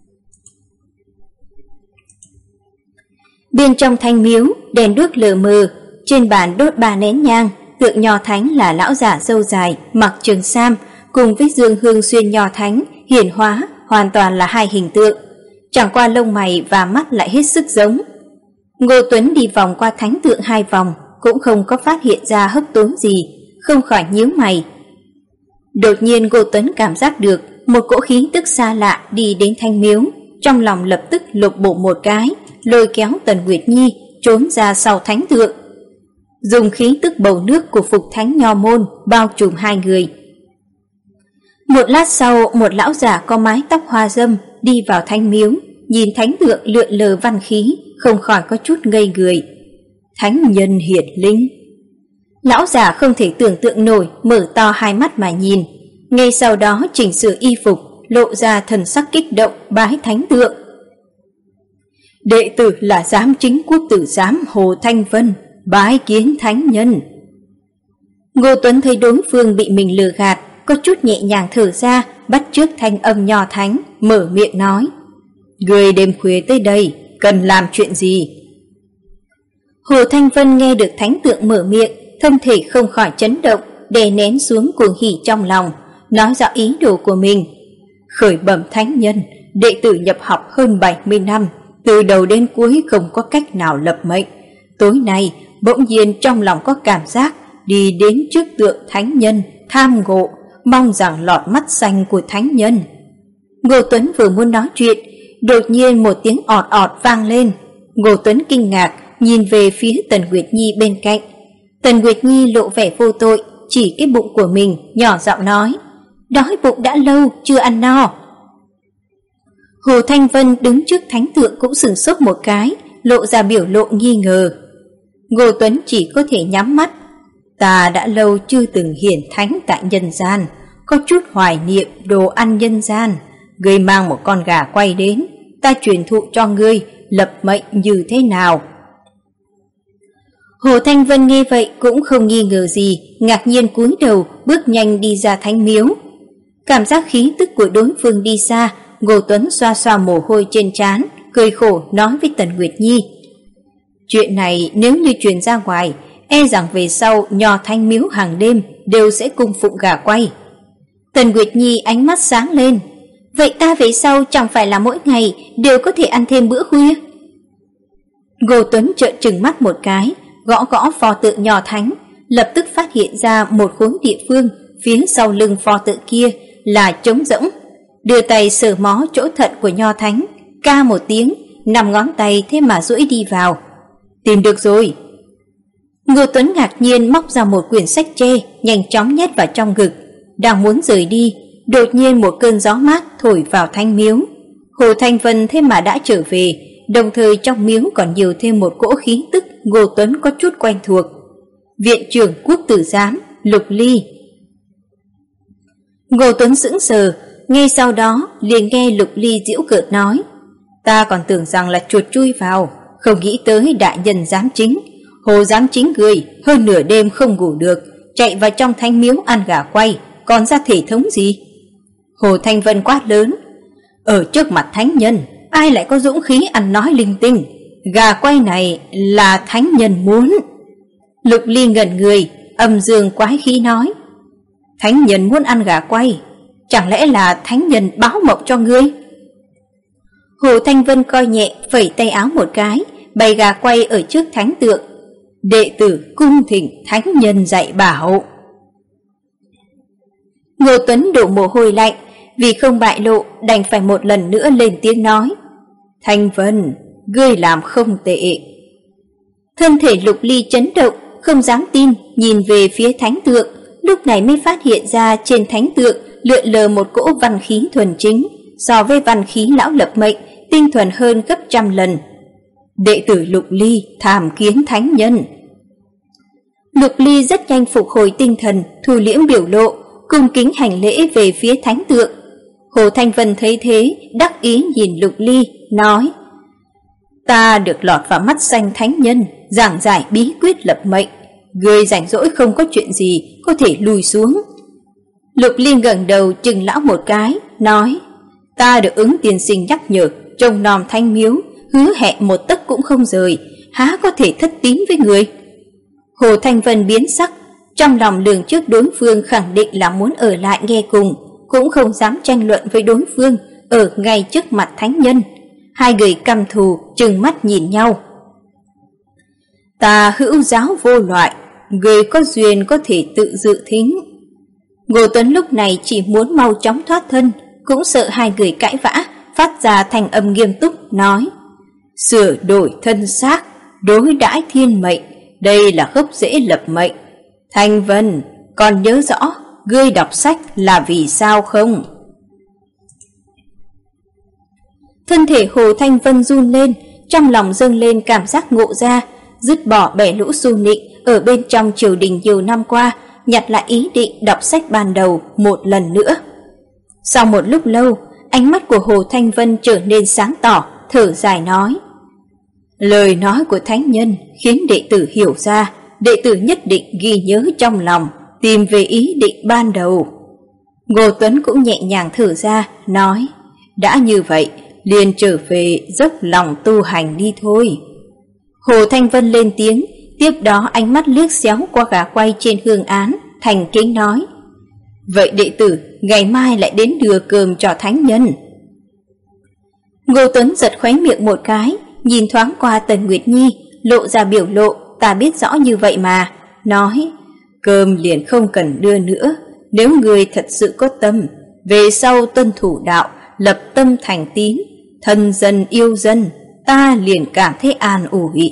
Bên trong thánh miếu, đèn đuốc lờ mờ, trên bàn đốt 3 nén nhang, tượng Nho Thánh là lão giả râu dài, mặc trường sam, cùng với Dương Hương Xuyên Nho Thánh hiển hóa, hoàn toàn là hai hình tượng, chẳng qua lông mày và mắt lại hết sức giống. Ngô Tuấn đi vòng qua thánh tượng 2 vòng, cũng không có phát hiện ra hấp tốn gì, không khỏi nhíu mày. Đột nhiên Ngô Tuấn cảm giác được một cỗ khí tức xa lạ đi đến thanh miếu, trong lòng lập tức lục bộ một cái, lôi kéo Tần Nguyệt Nhi trốn ra sau thánh tượng. Dùng khí tức bầu nước của Phục Thánh Nho môn bao trùm hai người. Một lát sau, một lão giả có mái tóc hoa râm đi vào thánh miếu, nhìn thánh tượng lượn lờ văn khí, không khỏi có chút ngây người. Thánh nhân hiển linh. Lão giả không thể tưởng tượng nổi, mở to hai mắt mà nhìn. Ngay sau đó chỉnh sửa y phục, lộ ra thần sắc kích động bái thánh tượng. "Đệ tử là giám chính quốc tử giám Hồ Thanh Vân, bái kiến thánh nhân." Ngô Tuấn thấy đối phương bị mình lừa gạt, có chút nhẹ nhàng thở ra, bắt chước thanh âm Nho Thánh, mở miệng nói: "Người đêm khuya tới đây, cần làm chuyện gì?" Hồ Thanh Vân nghe được thánh tượng mở miệng, thân thể không khỏi chấn động, đè nén xuống cuồng hỉ trong lòng, nói rõ ý đồ của mình. "Khởi bẩm thánh nhân, đệ tử nhập học hơn 70 năm, từ đầu đến cuối không có cách nào lập mệnh. Tối nay, bỗng nhiên trong lòng có cảm giác đi đến trước tượng thánh nhân, tham ngộ, mong rằng lọt mắt xanh của thánh nhân." Ngô Tuấn vừa muốn nói chuyện, đột nhiên một tiếng ọt ọt vang lên. Ngô Tuấn kinh ngạc, nhìn về phía Tần Nguyệt Nhi bên cạnh. Tần Nguyệt Nhi lộ vẻ vô tội, chỉ cái bụng của mình, nhỏ giọng nói: "Đói bụng đã lâu, chưa ăn no." Hồ Thanh Vân đứng trước thánh tượng cũng sửng sốt một cái, lộ ra biểu lộ nghi ngờ. Ngô Tuấn chỉ có thể nhắm mắt. "Ta đã lâu chưa từng hiển thánh tại nhân gian, có chút hoài niệm đồ ăn nhân gian. Ngươi mang một con gà quay đến, ta truyền thụ cho ngươi lập mệnh như thế nào?" Hồ Thanh Vân nghe vậy cũng không nghi ngờ gì, ngạc nhiên cúi đầu bước nhanh đi ra thánh miếu. Cảm giác khí tức của đối phương đi xa, Ngô Tuấn xoa xoa mồ hôi trên trán, cười khổ nói với Tần Nguyệt Nhi: "Chuyện này nếu như truyền ra ngoài, e rằng về sau Nho Thanh miếu hàng đêm đều sẽ cung phụng gà quay." Tần Nguyệt Nhi ánh mắt sáng lên: "Vậy ta về sau chẳng phải là mỗi ngày đều có thể ăn thêm bữa khuya?" Ngô Tuấn trợn trừng mắt một cái, gõ gõ pho tượng Nho Thánh, lập tức phát hiện ra một khối địa phương phía sau lưng pho tượng kia là trống rỗng, đưa tay sờ mó chỗ thận của Nho Thánh, ca một tiếng, 5 ngón tay thế mà duỗi đi vào. "Tìm được rồi." Ngô Tuấn ngạc nhiên móc ra một quyển sách tre, nhanh chóng nhét vào trong ngực, đang muốn rời đi, đột nhiên một cơn gió mát thổi vào thánh miếu. Hồ Thanh Vân thế mà đã trở về, đồng thời trong miếu còn nhiều thêm một cỗ khí tức Ngô Tuấn có chút quen thuộc. Viện trưởng quốc tử giám Lục Ly. Ngô Tuấn sững sờ, ngay sau đó liền nghe Lục Ly giễu cợt nói: ta còn tưởng rằng là chuột chui vào, không nghĩ tới đại nhân giám chính. Hồ giám chính người hơn nửa đêm không ngủ được, chạy vào trong thánh miếu ăn gà quay, còn ra thể thống gì? Hồ Thanh Vân quát lớn: ở trước mặt thánh nhân, ai lại có dũng khí ăn nói linh tinh? Gà quay này là thánh nhân muốn. Lục Ly ngẩn người, âm dương quái khí nói: thánh nhân muốn ăn gà quay, chẳng lẽ là thánh nhân báo mộng cho ngươi? Hồ Thanh Vân coi nhẹ, phẩy tay áo một cái, bày gà quay ở trước thánh tượng. Đệ tử cung thỉnh thánh nhân dạy bảo. Ngô Tuấn đổ mồ hôi lạnh, vì không bại lộ đành phải một lần nữa lên tiếng nói: Thanh Vân, ngươi làm không tệ. Thân thể Lục Ly chấn động, không dám tin, nhìn về phía thánh tượng, lúc này mới phát hiện ra trên thánh tượng lượn lờ một cỗ văn khí thuần chính, so với văn khí lão lập mệnh tinh thuần hơn gấp trăm lần. Đệ tử Lục Ly tham kiến thánh nhân. Lục Ly rất nhanh phục hồi tinh thần, thu liễm biểu lộ, cung kính hành lễ về phía thánh tượng. Hồ Thanh Vân thấy thế, đắc ý nhìn Lục Ly, nói: ta được lọt vào mắt xanh thánh nhân, giảng giải bí quyết lập mệnh. Ngươi rảnh rỗi không có chuyện gì, có thể lùi xuống. Lục Ly ngẩng đầu chừng lão một cái, nói: ta được ứng tiên sinh nhắc nhở, trông nom thanh miếu, hứa hẹn một tấc cũng không rời, há có thể thất tín với người? Hồ Thanh Vân biến sắc, trong lòng lường trước đối phương khẳng định là muốn ở lại nghe cùng, cũng không dám tranh luận với đối phương ở ngay trước mặt thánh nhân. Hai người căm thù trừng mắt nhìn nhau. Ta hữu giáo vô loại, người có duyên có thể tự dự thính. Ngô Tuấn lúc này chỉ muốn mau chóng thoát thân, cũng sợ hai người cãi vã, phát ra thành âm nghiêm túc, nói: sửa đổi thân xác, đối đãi thiên mệnh, đây là gốc rễ lập mệnh. Thanh Vân, còn nhớ rõ ngươi đọc sách là vì sao không? Thân thể Hồ Thanh Vân run lên, trong lòng dâng lên cảm giác ngộ ra, dứt bỏ bè lũ xu nịnh ở bên trong triều đình nhiều năm qua, nhặt lại ý định đọc sách ban đầu một lần nữa. Sau một lúc lâu, ánh mắt của Hồ Thanh Vân trở nên sáng tỏ, thở dài nói: lời nói của thánh nhân khiến đệ tử hiểu ra, đệ tử nhất định ghi nhớ trong lòng, tìm về ý định ban đầu. Ngô Tuấn cũng nhẹ nhàng thở ra, nói: đã như vậy, liền trở về dốc lòng tu hành đi thôi. Hồ Thanh Vân lên tiếng, tiếp đó ánh mắt liếc xéo qua gà quay trên hương án, thành kính nói: vậy đệ tử ngày mai lại đến đưa cơm cho thánh nhân. Ngô Tuấn giật khóe miệng một cái, nhìn thoáng qua Tần Nguyệt Nhi, lộ ra biểu lộ ta biết rõ như vậy mà, nói: cơm liền không cần đưa nữa, nếu người thật sự có tâm, về sau tuân thủ đạo, lập tâm thành tín, thân dân yêu dân, ta liền cảm thấy an ủi.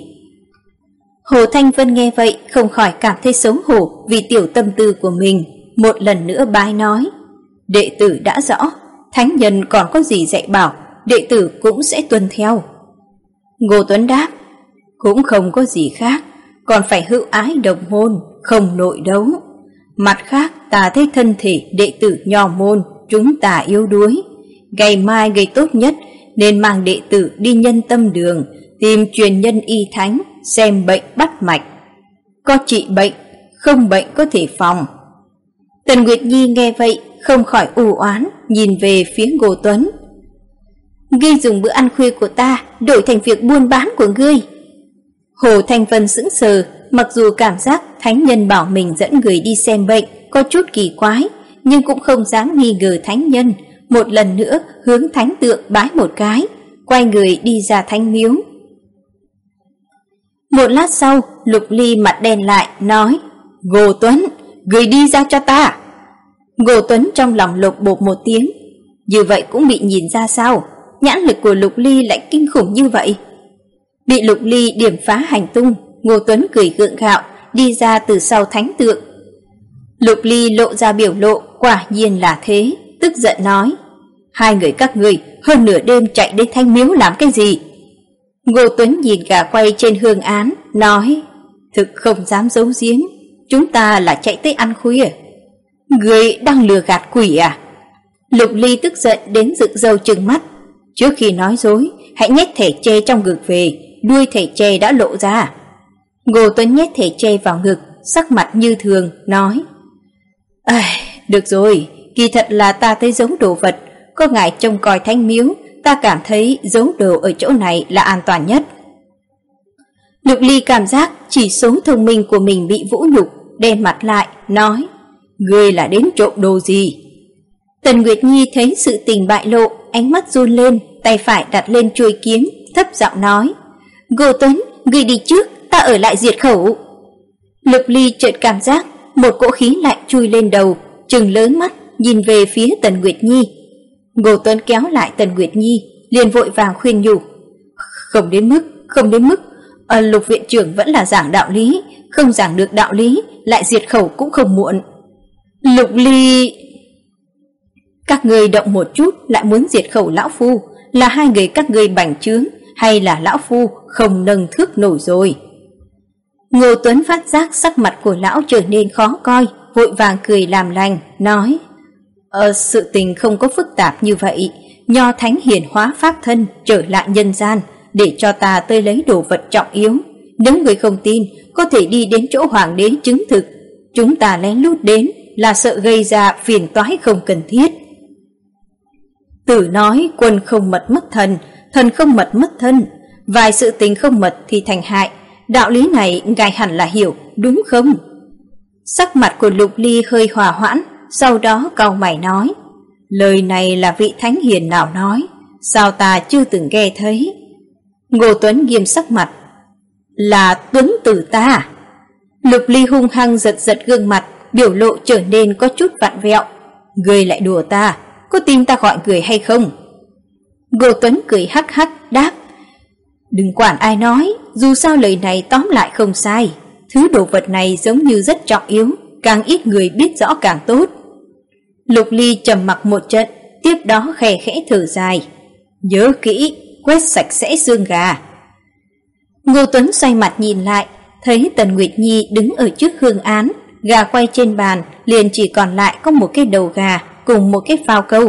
Hồ Thanh Vân nghe vậy không khỏi cảm thấy xấu hổ vì tiểu tâm tư của mình, một lần nữa bái nói: đệ tử đã rõ, thánh nhân còn có gì dạy bảo, đệ tử cũng sẽ tuân theo. Ngô Tuấn đáp: cũng không có gì khác, còn phải hữu ái đồng môn, không nội đấu. Mặt khác, ta thấy thân thể đệ tử nho môn chúng ta yếu đuối, ngày mai ngày tốt nhất nên mang đệ tử đi nhân tâm đường, tìm truyền nhân y thánh, xem bệnh bắt mạch. Có trị bệnh, không bệnh có thể phòng. Tần Nguyệt Nhi nghe vậy không khỏi u oán, nhìn về phía Ngô Tuấn: ngươi dùng bữa ăn khuya của ta đổi thành việc buôn bán của ngươi. Hồ Thanh Vân sững sờ, mặc dù cảm giác thánh nhân bảo mình dẫn người đi xem bệnh có chút kỳ quái, nhưng cũng không dám nghi ngờ thánh nhân, một lần nữa hướng thánh tượng bái một cái, quay người đi ra thánh miếu. Một lát sau, Lục Ly mặt đen lại, nói: Ngô Tuấn, người đi ra cho ta. Ngô Tuấn trong lòng lột bột một tiếng, như vậy cũng bị nhìn ra sao? Nhãn lực của Lục Ly lại kinh khủng như vậy. Bị Lục Ly điểm phá hành tung, Ngô Tuấn cười gượng gạo đi ra từ sau thánh tượng. Lục Ly lộ ra biểu lộ quả nhiên là thế, tức giận nói: hai người các ngươi hơn nửa đêm chạy đến Thanh Miếu làm cái gì? Ngô Tuấn nhìn gà quay trên hương án, nói: thực không dám giấu giếm, chúng ta là chạy tới ăn khuya. Ngươi đang lừa gạt quỷ à? Lục Ly tức giận đến dựng râu trừng mắt. Trước khi nói dối, hãy nhét thẻ tre trong ngực về, đuôi thẻ tre đã lộ ra. Ngô Tuấn nhét thẻ tre vào ngực, sắc mặt như thường, nói: Được rồi, kỳ thật là ta thấy giấu đồ vật, có ngài trông coi thánh miếu, ta cảm thấy giấu đồ ở chỗ này là an toàn nhất. Lục Ly cảm giác chỉ số thông minh của mình bị vũ nhục, đen mặt lại, nói: Ngươi là đến trộm đồ gì? Tần Nguyệt Nhi thấy sự tình bại lộ, ánh mắt run lên, tay phải đặt lên chuôi kiếm, thấp giọng nói: Ngô Tuấn, ngươi đi trước, ta ở lại diệt khẩu. Lục Ly chợt cảm giác một cỗ khí lạnh chui lên đầu, trừng lớn mắt nhìn về phía Tần Nguyệt Nhi. Ngô Tuấn kéo lại Tần Nguyệt Nhi, liền vội vàng khuyên nhủ: Không đến mức, Lục viện trưởng vẫn là giảng đạo lý, không giảng được đạo lý, lại diệt khẩu cũng không muộn. Lục Ly, các ngươi động một chút lại muốn diệt khẩu lão phu, là hai người các ngươi bành trướng, hay là lão phu không nâng thước nổi rồi? Ngô Tuấn phát giác sắc mặt của lão trở nên khó coi, vội vàng cười làm lành, nói: Sự tình không có phức tạp như vậy, Nho Thánh hiển hóa pháp thân trở lại nhân gian, để cho ta tới lấy đồ vật trọng yếu. Nếu người không tin, có thể đi đến chỗ hoàng đế chứng thực. Chúng ta lén lút đến là sợ gây ra phiền toái không cần thiết. Tử nói quân không mật mất thần, thần không mật mất thân. Vài sự tình không mật thì thành hại. Đạo lý này ngài hẳn là hiểu, đúng không? Sắc mặt của Lục Ly hơi hòa hoãn, sau đó cau mày nói: Lời này là vị thánh hiền nào nói, sao ta chưa từng nghe thấy? Ngô Tuấn nghiêm sắc mặt: Là Tuấn tử ta. Lục Ly hung hăng giật giật gương mặt, biểu lộ trở nên có chút vặn vẹo. Ngươi lại đùa ta, có tin ta gọi người hay không? Ngô Tuấn cười hắc hắc đáp: Đừng quản ai nói, dù sao lời này tóm lại không sai. Thứ đồ vật này giống như rất trọng yếu, càng ít người biết rõ càng tốt. Lục Ly trầm mặc một trận, tiếp đó khẽ khẽ thở dài: Nhớ kỹ, quét sạch sẽ xương gà. Ngô Tuấn xoay mặt nhìn lại, thấy Tần Nguyệt Nhi đứng ở trước hương án, gà quay trên bàn liền chỉ còn lại có một cái đầu gà cùng một cái phao câu.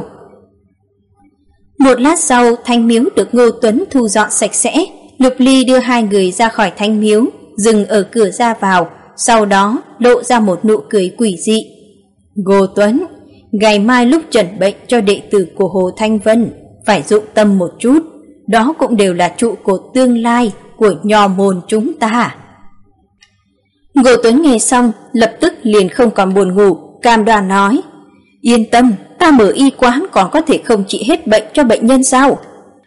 Một lát sau, thánh miếu được Ngô Tuấn thu dọn sạch sẽ. Lục Ly đưa hai người ra khỏi thánh miếu, dừng ở cửa ra vào, sau đó lộ ra một nụ cười quỷ dị. Ngô Tuấn, ngày mai lúc trần bệnh cho đệ tử của Hồ Thanh Vân, phải dụng tâm một chút, đó cũng đều là trụ cột tương lai của nho môn chúng ta. Ngô Tuấn nghe xong, lập tức liền không còn buồn ngủ, cam đoan nói: Yên tâm, ta mở y quán còn có thể không trị hết bệnh cho bệnh nhân sao?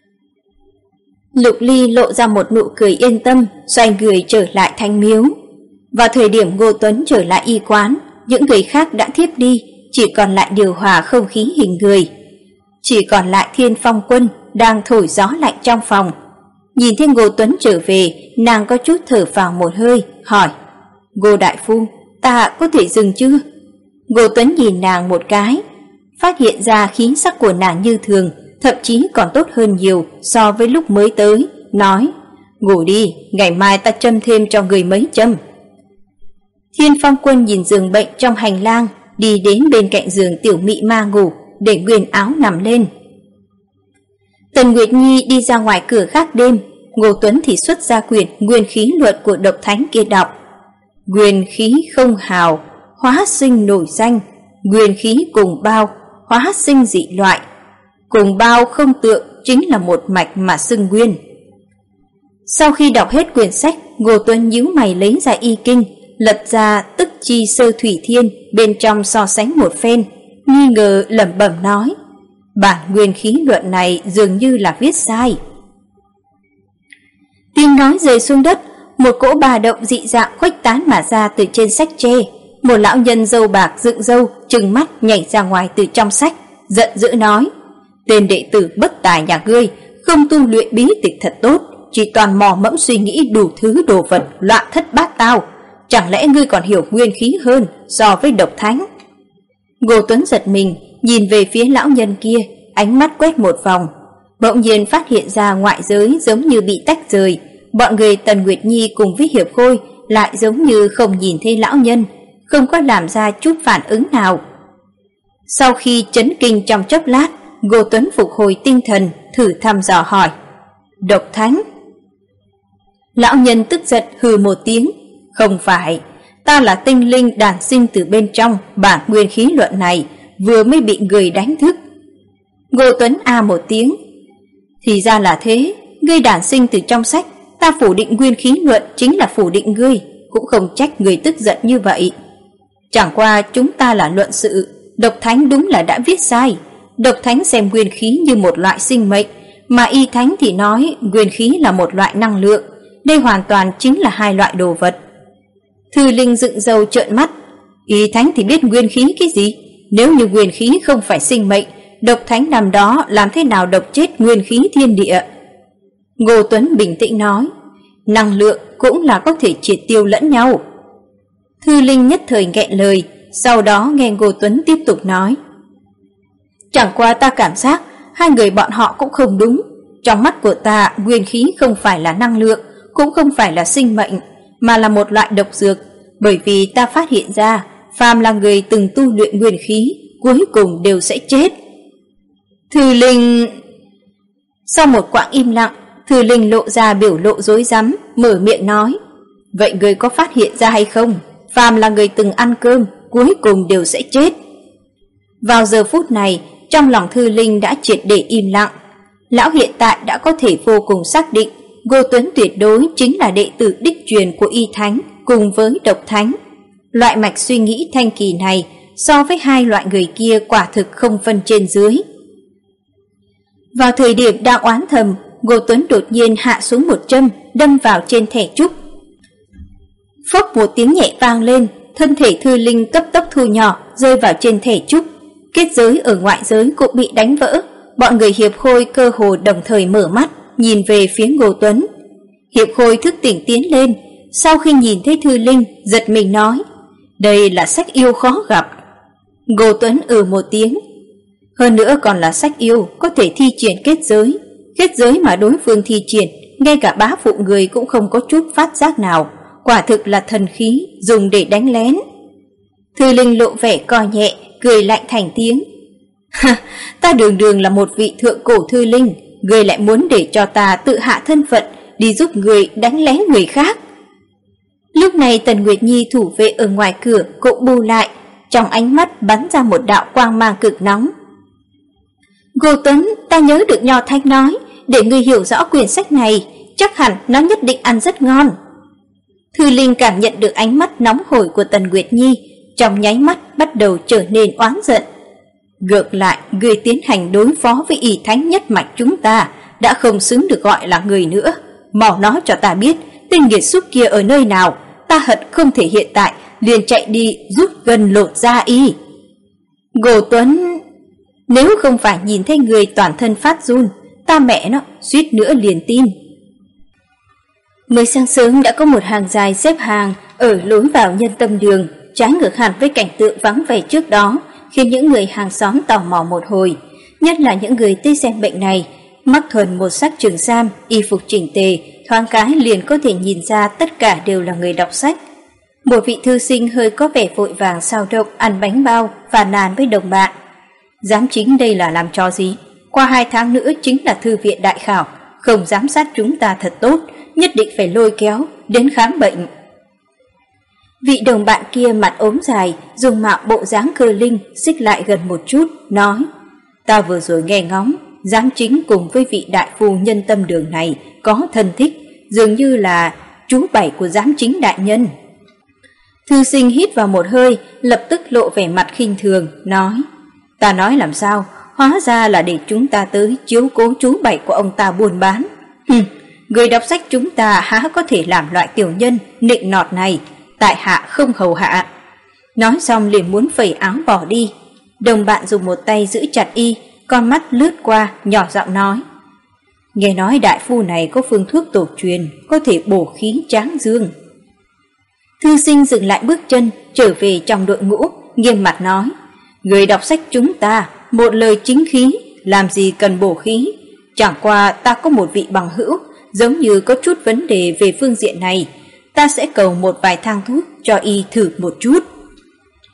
Lục Ly lộ ra một nụ cười yên tâm, xoay người trở lại thánh miếu. Vào thời điểm Ngô Tuấn trở lại y quán, những người khác đã thiếp đi, chỉ còn lại điều hòa không khí hình người. Chỉ còn lại Thiên Phong Quân đang thổi gió lạnh trong phòng. Nhìn thấy Ngô Tuấn trở về, nàng có chút thở phào một hơi, hỏi: Ngô đại phu, ta có thể dừng chưa? Ngô Tuấn nhìn nàng một cái, phát hiện ra khí sắc của nàng như thường, thậm chí còn tốt hơn nhiều so với lúc mới tới, nói: Ngủ đi, ngày mai ta châm thêm cho người mấy châm. Thiên Phong Quân nhìn giường bệnh trong hành lang, đi đến bên cạnh giường tiểu mị ma ngủ, để nguyên áo nằm lên. Tần Nguyệt Nhi đi ra ngoài cửa gác đêm, Ngô Tuấn thì xuất ra quyển Nguyên khí luật của độc thánh kia đọc. Nguyên khí không hào, hóa sinh nổi danh, nguyên khí cùng bao, hóa sinh dị loại. Cùng bao không tượng chính là một mạch mà xưng nguyên. Sau khi đọc hết quyển sách, Ngô Tuấn nhíu mày lấy ra y kinh, lật ra Tức Chi Sơ Thủy Thiên, bên trong so sánh một phen, nghi ngờ lẩm bẩm nói: Bản nguyên khí luận này dường như là viết sai. Tiếng nói rơi xuống đất, một cỗ bà động dị dạng khuếch tán mà ra từ trên sách tre. Một lão nhân râu bạc dựng râu, trừng mắt nhảy ra ngoài từ trong sách, giận dữ nói: Tên đệ tử bất tài nhà ngươi, không tu luyện bí tịch thật tốt, chỉ toàn mò mẫm suy nghĩ đủ thứ đồ vật loạn thất bát tao. Chẳng lẽ ngươi còn hiểu nguyên khí hơn so với độc thánh? Ngô Tuấn giật mình, nhìn về phía lão nhân kia, ánh mắt quét một vòng, bỗng nhiên phát hiện ra ngoại giới giống như bị tách rời. Bọn người Tần Nguyệt Nhi cùng với Hiệp Khôi lại giống như không nhìn thấy lão nhân, không có làm ra chút phản ứng nào, Sau khi chấn kinh trong chốc lát, Ngô Tuấn phục hồi tinh thần, thử thăm dò hỏi: Độc thánh? Lão nhân tức giận hừ một tiếng: Không phải, ta là tinh linh đản sinh từ bên trong bản nguyên khí luận này, vừa mới bị người đánh thức. Ngô Tuấn a một tiếng: Thì ra là thế, ngươi đản sinh từ trong sách, ta phủ định nguyên khí luận chính là phủ định ngươi, cũng không trách người tức giận như vậy. Chẳng qua chúng ta là luận sự, độc thánh đúng là đã viết sai. Độc thánh xem nguyên khí như một loại sinh mệnh, mà y thánh thì nói nguyên khí là một loại năng lượng. Đây hoàn toàn chính là hai loại đồ vật. Thư Linh dựng râu trợn mắt: Y thánh thì biết nguyên khí cái gì? Nếu như nguyên khí không phải sinh mệnh, độc thánh nằm đó làm thế nào độc chết nguyên khí thiên địa? Ngô Tuấn bình tĩnh nói: Năng lượng cũng là có thể triệt tiêu lẫn nhau. Thư Linh nhất thời nghẹn lời, sau đó nghe Ngô Tuấn tiếp tục nói: Chẳng qua ta cảm giác hai người bọn họ cũng không đúng. Trong mắt của ta, nguyên khí không phải là năng lượng, cũng không phải là sinh mệnh, mà là một loại độc dược. Bởi vì ta phát hiện ra, phàm là người từng tu luyện nguyên khí, cuối cùng đều sẽ chết. Thư Linh... Sau một quãng im lặng, Thư Linh lộ ra biểu lộ rối rắm, mở miệng nói: Vậy người có phát hiện ra hay không? Phàm là người từng ăn cơm, cuối cùng đều sẽ chết. Vào giờ phút này, trong lòng Thư Linh đã triệt để im lặng. Lão hiện tại đã có thể vô cùng xác định Ngô Tuấn tuyệt đối chính là đệ tử đích truyền của Y Thánh cùng với Độc Thánh. Loại mạch suy nghĩ thanh kỳ này so với hai loại người kia quả thực không phân trên dưới. Vào thời điểm đang oán thầm, Ngô Tuấn đột nhiên hạ xuống một châm, đâm vào trên thẻ trúc. Phốc một tiếng nhẹ vang lên, thân thể Thư Linh cấp tốc thu nhỏ, rơi vào trên thẻ trúc. Kết giới ở ngoại giới cũng bị đánh vỡ. Bọn người Hiệp Khôi cơ hồ đồng thời mở mắt, nhìn về phía Ngô Tuấn. Hiệp Khôi thức tỉnh tiến lên, sau khi nhìn thấy Thư Linh, giật mình nói: Đây là sách yêu khó gặp. Ngô Tuấn một tiếng: Hơn nữa còn là sách yêu, có thể thi triển kết giới. Kết giới mà đối phương thi triển, ngay cả bá phụ người cũng không có chút phát giác nào, quả thực là thần khí dùng để đánh lén. Thư Linh lộ vẻ coi nhẹ, cười lạnh thành tiếng: Ha, ta đường là một vị thượng cổ thư linh, ngươi lại muốn để cho ta tự hạ thân phận đi giúp người đánh lén người khác. Lúc này Tần Nguyệt Nhi thủ vệ ở ngoài cửa cũng bu lại, trong ánh mắt bắn ra một đạo quang mang cực nóng. Ngô Tuấn, ta nhớ được Nho Thanh nói, để ngươi hiểu rõ quyển sách này, chắc hẳn nó nhất định ăn rất ngon. Thư Linh cảm nhận được ánh mắt nóng hổi của Tần Nguyệt Nhi, trong nháy mắt bắt đầu trở nên oán giận. Ngược lại, người tiến hành đối phó với Y Thánh nhất mạch chúng ta đã không xứng được gọi là người nữa. Mau nói cho ta biết tên nghiệt xúc kia ở nơi nào, ta hận không thể hiện tại liền chạy đi rút gần lột da y. Ngô Tuấn, nếu không phải nhìn thấy người toàn thân phát run, ta mẹ nó suýt nữa liền tin. Mới sáng sớm đã có một hàng dài xếp hàng ở lối vào Nhân Tâm Đường, trái ngược hẳn với cảnh tượng vắng vẻ trước đó, khiến những người hàng xóm tò mò một hồi. Nhất là những người tới xem bệnh này, mắc thuần một sắc trường sam, y phục chỉnh tề, thoáng cái liền có thể nhìn ra tất cả đều là người đọc sách. Một vị thư sinh hơi có vẻ vội vàng xao động ăn bánh bao, phàn nàn với đồng bạn: Giám chính đây là làm trò gì? Qua 2 tháng nữa chính là thư viện đại khảo, không giám sát chúng ta thật tốt, nhất định phải lôi kéo đến khám bệnh. Vị đồng bạn kia mặt ốm dài, dùng mạo bộ dáng cơ linh, xích lại gần một chút, nói: Ta vừa rồi nghe ngóng, giám chính cùng với vị đại phu Nhân Tâm Đường này có thân thích, dường như là chú bảy của giám chính đại nhân. Thư sinh hít vào một hơi, lập tức lộ vẻ mặt khinh thường, nói: Ta nói làm sao, hóa ra là để chúng ta tới chiếu cố chú bảy của ông ta buôn bán. Người đọc sách chúng ta há có thể làm loại tiểu nhân nịnh nọt này, tại hạ không hầu hạ. Nói xong liền muốn phẩy áo bỏ đi. Đồng bạn dùng một tay giữ chặt y, con mắt lướt qua, nhỏ giọng nói: Nghe nói đại phu này có phương thuốc tổ truyền, có thể bổ khí tráng dương. Thư sinh dừng lại bước chân, trở về trong đội ngũ, nghiêm mặt nói: Người đọc sách chúng ta, một lời chính khí, làm gì cần bổ khí. Chẳng qua ta có một vị bằng hữu, giống như có chút vấn đề về phương diện này, ta sẽ cầu một vài thang thuốc cho y thử một chút.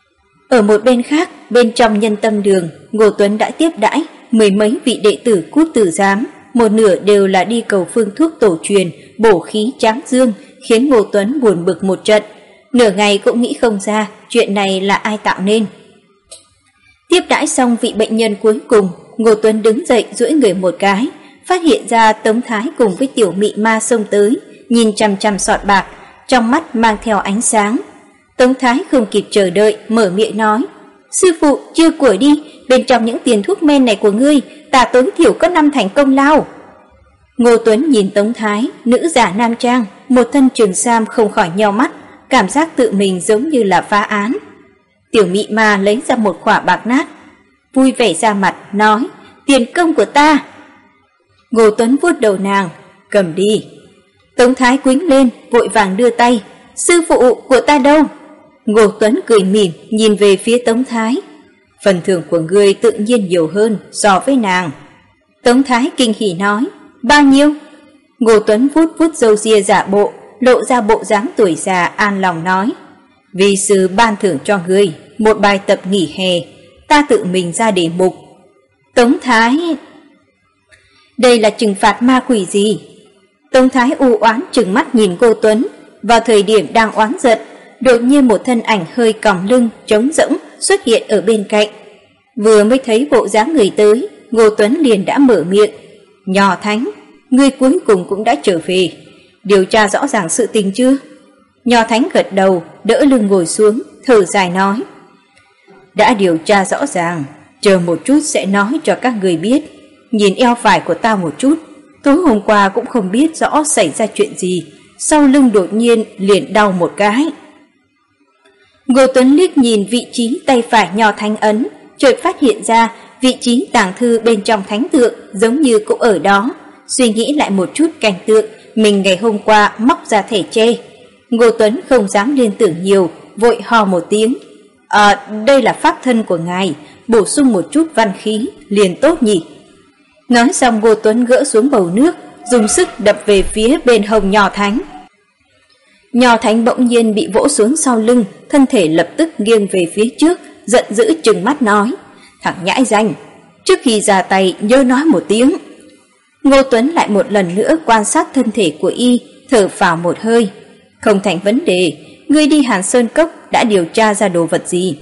Ở một bên khác, bên trong Nhân Tâm Đường, Ngô Tuấn đã tiếp đãi mười mấy vị đệ tử Cút Tử Giám, một nửa đều là đi cầu phương thuốc tổ truyền, bổ khí tráng dương, khiến Ngô Tuấn buồn bực một trận. Nửa ngày cũng nghĩ không ra chuyện này là ai tạo nên. Tiếp đãi xong vị bệnh nhân cuối cùng, Ngô Tuấn đứng dậy duỗi người một cái, phát hiện ra Tống Thái cùng với Tiểu Mị Ma xông tới, nhìn chằm chằm sọt bạc, trong mắt mang theo ánh sáng. Tống Thái không kịp chờ đợi, mở miệng nói: "Sư phụ, chưa củi đi, bên trong những tiền thuốc men này của ngươi, ta tối thiểu có 5 thành công lao." Ngô Tuấn nhìn Tống Thái, nữ giả nam trang, một thân trường sam không khỏi nheo mắt, cảm giác tự mình giống như là phá án. Tiểu Mị Ma lấy ra một quả bạc nát, vui vẻ ra mặt, nói: "Tiền công của ta." Ngô Tuấn vuốt đầu nàng: "Cầm đi." Tống Thái quĩnh lên, vội vàng đưa tay: "Sư phụ, của ta đâu?" Ngô Tuấn cười mỉm, nhìn về phía Tống Thái: "Phần thưởng của ngươi tự nhiên nhiều hơn so với nàng." Tống Thái kinh hỉ nói: "Bao nhiêu?" Ngô Tuấn vuốt vuốt râu ria giả bộ, lộ ra bộ dáng tuổi già an lòng nói: "Vì sư ban thưởng cho ngươi một bài tập nghỉ hè, ta tự mình ra đề mục." Tống Thái: "Đây là trừng phạt ma quỷ gì?" Tống Thái u oán trừng mắt nhìn Ngô Tuấn. Vào thời điểm đang oán giận, đột nhiên một thân ảnh hơi còng lưng trống rỗng xuất hiện ở bên cạnh. Vừa mới thấy bộ dáng người tới, Ngô Tuấn liền đã mở miệng: "Nho Thánh, ngươi cuối cùng cũng đã trở về, điều tra rõ ràng sự tình chưa?" Nho Thánh gật đầu, đỡ lưng ngồi xuống, thở dài nói: "Đã điều tra rõ ràng, chờ một chút sẽ nói cho các người biết. Nhìn eo phải của ta một chút, tối hôm qua cũng không biết rõ xảy ra chuyện gì, sau lưng đột nhiên liền đau một cái." Ngô Tuấn liếc nhìn vị trí tay phải Nho Thánh ấn, chợt phát hiện ra vị trí tàng thư bên trong thánh tượng giống như cũng ở đó, suy nghĩ lại một chút cảnh tượng mình ngày hôm qua móc ra thẻ tre. Ngô Tuấn không dám liên tưởng nhiều, vội hò một tiếng: "Đây là pháp thân của ngài, bổ sung một chút văn khí liền tốt nhỉ." Nói xong Ngô Tuấn gỡ xuống bầu nước, dùng sức đập về phía bên hông Nho Thánh. Nho Thánh bỗng nhiên bị vỗ xuống sau lưng, thân thể lập tức nghiêng về phía trước, giận dữ trừng mắt nói: "Thằng nhãi danh, trước khi ra tay nhớ nói một tiếng." Ngô Tuấn lại một lần nữa quan sát thân thể của y, thở phào một hơi: "Không thành vấn đề, ngươi đi Hàn Sơn Cốc đã điều tra ra đồ vật gì?"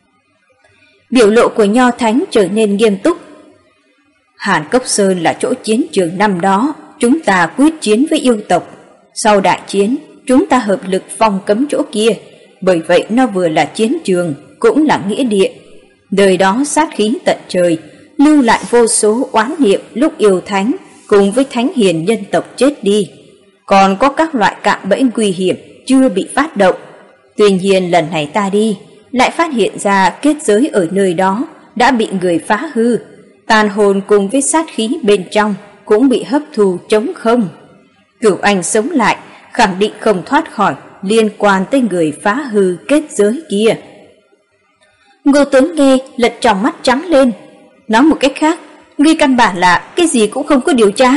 Biểu lộ của Nho Thánh trở nên nghiêm túc: "Hàn Cốc Sơn là chỗ chiến trường năm đó chúng ta quyết chiến với yêu tộc. Sau đại chiến, chúng ta hợp lực phong cấm chỗ kia, bởi vậy nó vừa là chiến trường, cũng là nghĩa địa. Đời đó sát khí tận trời, lưu lại vô số oán niệm lúc yêu thánh cùng với thánh hiền nhân tộc chết đi. Còn có các loại cạm bẫy nguy hiểm chưa bị phát động. Tuy nhiên lần này ta đi, lại phát hiện ra kết giới ở nơi đó đã bị người phá hư, tàn hồn cùng với sát khí bên trong cũng bị hấp thu trống không. Cửu Anh sống lại, khẳng định không thoát khỏi liên quan tới người phá hư kết giới kia." Ngô Tuấn nghe lật tròng mắt trắng lên. Nói một cách khác, ngươi căn bản là cái gì cũng không có điều tra.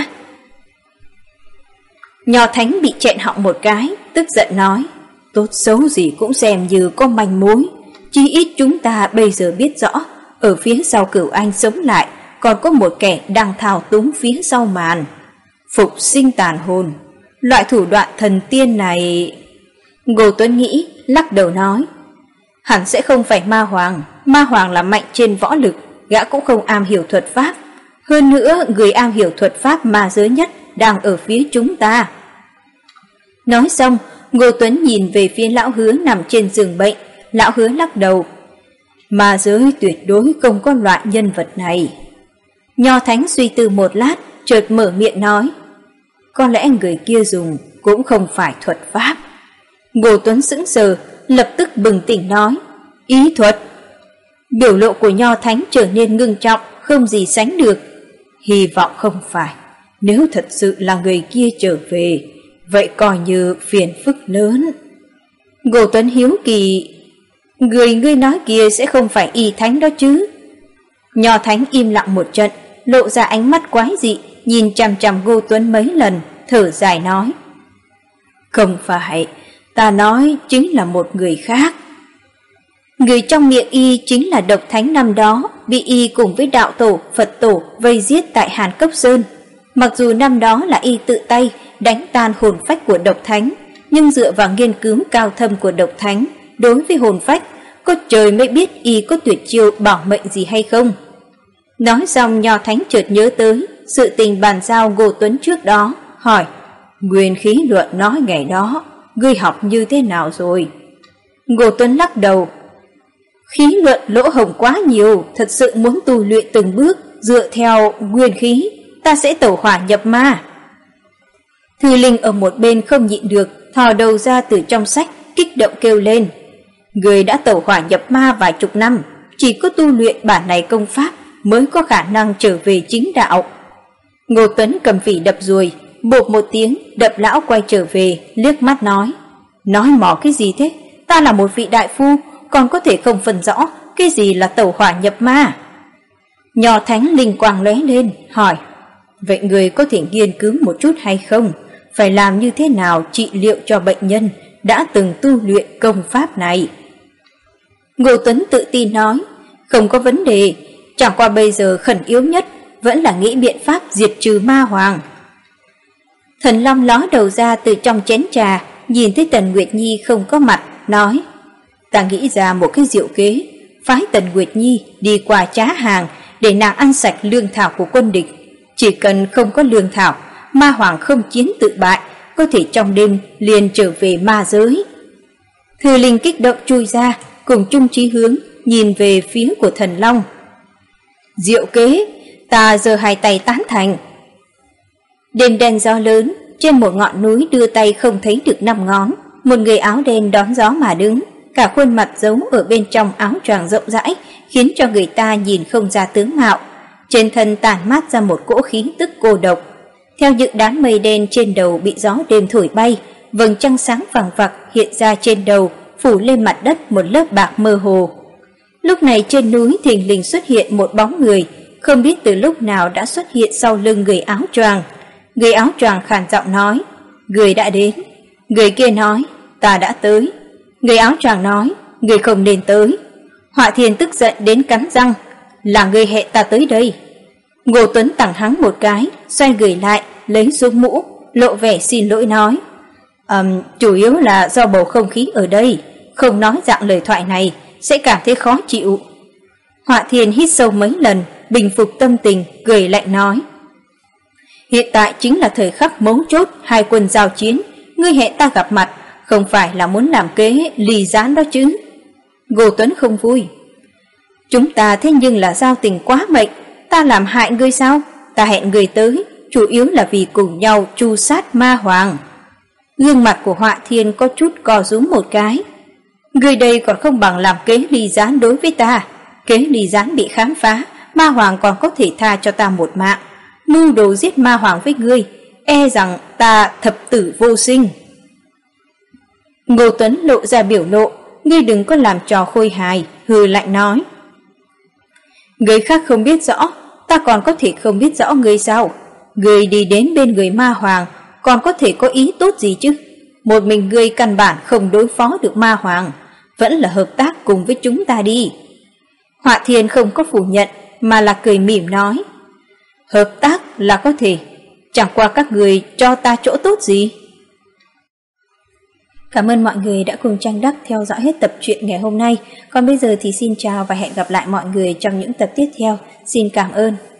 Nho Thánh bị chẹn họng một cái, tức giận nói: "Tốt xấu gì cũng xem như có manh mối, chí ít chúng ta bây giờ biết rõ, ở phía sau Cửu Anh sống lại còn có một kẻ đang thao túng phía sau màn, phục sinh tàn hồn. Loại thủ đoạn thần tiên này..." Ngô Tuấn nghĩ, lắc đầu nói: "Hẳn sẽ không phải Ma Hoàng. Ma Hoàng là mạnh trên võ lực, gã cũng không am hiểu thuật pháp. Hơn nữa, người am hiểu thuật pháp ma giới nhất đang ở phía chúng ta." Nói xong, Ngô Tuấn nhìn về phía lão Hứa nằm trên giường bệnh. Lão Hứa lắc đầu: "Ma giới tuyệt đối không có loại nhân vật này." Nho Thánh suy tư một lát, chợt mở miệng nói: "Có lẽ người kia dùng cũng không phải thuật pháp." Ngô Tuấn sững sờ, lập tức bừng tỉnh nói: "Ý thuật?" Biểu lộ của Nho Thánh trở nên ngưng trọng, không gì sánh được. "Hy vọng không phải. Nếu thật sự là người kia trở về, vậy coi như phiền phức lớn." Ngô Tuấn hiếu kỳ: "Người ngươi nói kia sẽ không phải Y Thánh đó chứ?" Nho Thánh im lặng một trận, lộ ra ánh mắt quái dị, nhìn chằm chằm Ngô Tuấn mấy lần, thở dài nói: "Không phải, ta nói chính là một người khác." Người trong miệng y chính là Độc Thánh năm đó bị y cùng với đạo tổ, Phật tổ vây giết tại Hàn Cốc Sơn. Mặc dù năm đó là y tự tay đánh tan hồn phách của Độc Thánh, nhưng dựa vào nghiên cứu cao thâm của Độc Thánh đối với hồn phách, có trời mới biết y có tuyệt chiêu bảo mệnh gì hay không. Nói xong, Nho Thánh chợt nhớ tới sự tình bàn giao Ngô Tuấn trước đó, hỏi: Nguyên khí luận nói ngày đó, ngươi học như thế nào rồi? Ngô Tuấn lắc đầu: Khí luận lỗ hổng quá nhiều, thật sự muốn tu luyện từng bước dựa theo nguyên khí, ta sẽ tẩu hỏa nhập ma. Thư Linh ở một bên không nhịn được, thò đầu ra từ trong sách, kích động kêu lên: Người đã tẩu hỏa nhập ma vài chục năm, chỉ có tu luyện bản này công pháp mới có khả năng trở về chính đạo. Ngô Tuấn cầm phỉ đập ruồi, bộp một tiếng, đập lão quay trở về, liếc mắt nói: Nói mỏ cái gì thế? Ta là một vị đại phu, còn có thể không phân rõ cái gì là tẩu hỏa nhập ma. Nho Thánh linh quang lóe lên, hỏi: Vậy người có thể nghiên cứu một chút hay không? Phải làm như thế nào trị liệu cho bệnh nhân đã từng tu luyện công pháp này? Ngô Tuấn tự tin nói: Không có vấn đề, chẳng qua bây giờ khẩn yếu nhất vẫn là nghĩ biện pháp diệt trừ ma hoàng. Thần Long ló đầu ra từ trong chén trà, nhìn thấy Tần Nguyệt Nhi không có mặt, nói: Ta nghĩ ra một cái diệu kế, phái Tần Nguyệt Nhi đi qua trá hàng để nàng ăn sạch lương thảo của quân địch. Chỉ cần không có lương thảo, ma hoàng không chiến tự bại, có thể trong đêm liền trở về ma giới. Thư Linh kích động chui ra, cùng chung chí hướng nhìn về phía của Thần Long. Diệu kế, ta giơ hai tay tán thành. Đêm đen gió lớn, trên một ngọn núi đưa tay không thấy được 5 ngón, một người áo đen đón gió mà đứng, cả khuôn mặt giấu ở bên trong áo choàng rộng rãi, khiến cho người ta nhìn không ra tướng mạo. Trên thân tản mát ra một cỗ khí tức cô độc. Theo những đám mây đen trên đầu bị gió đêm thổi bay, vầng trăng sáng vàng vặc hiện ra trên đầu, phủ lên mặt đất một lớp bạc mơ hồ. Lúc này trên núi thình lình xuất hiện một bóng người, không biết từ lúc nào đã xuất hiện sau lưng người áo choàng. Người áo choàng khàn giọng nói: Người đã đến. Người kia nói: Ta đã tới. Người áo choàng nói: Người không nên tới. Họa Thiên tức giận đến cắn răng: Là người hẹn ta tới đây. Ngô Tuấn tặng hắn một cái, xoay người lại, lấy xuống mũ, lộ vẻ xin lỗi nói: Chủ yếu là do bầu không khí ở đây, không nói dạng lời thoại này sẽ cảm thấy khó chịu. Họa Thiên hít sâu mấy lần, bình phục tâm tình, cười lạnh nói: Hiện tại chính là thời khắc mấu chốt hai quân giao chiến, ngươi hẹn ta gặp mặt, không phải là muốn làm kế ly gián đó chứ. Ngô Tuấn không vui: Chúng ta thế nhưng là giao tình quá mệnh, ta làm hại ngươi sao? Ta hẹn ngươi tới, chủ yếu là vì cùng nhau tru sát ma hoàng. Gương mặt của Họa Thiên có chút co rúm một cái. Ngươi đây còn không bằng làm kế ly gián đối với ta. Kế ly gián bị khám phá, ma hoàng còn có thể tha cho ta một mạng. Mưu đồ giết ma hoàng với ngươi, e rằng ta thập tử vô sinh. Ngô Tuấn lộ ra biểu lộ: Ngươi đừng có làm trò khôi hài, hừ lạnh nói: Người khác không biết rõ, ta còn có thể không biết rõ ngươi sao? Ngươi đi đến bên người ma hoàng, còn có thể có ý tốt gì chứ? Một mình ngươi căn bản không đối phó được ma hoàng, vẫn là hợp tác cùng với chúng ta đi. Họa Thiên không có phủ nhận, mà là cười mỉm nói: Hợp tác là có thể, chẳng qua các người cho ta chỗ tốt gì. Cảm ơn mọi người đã cùng Trang Đắc theo dõi hết tập truyện ngày hôm nay. Còn bây giờ thì xin chào và hẹn gặp lại mọi người trong những tập tiếp theo. Xin cảm ơn.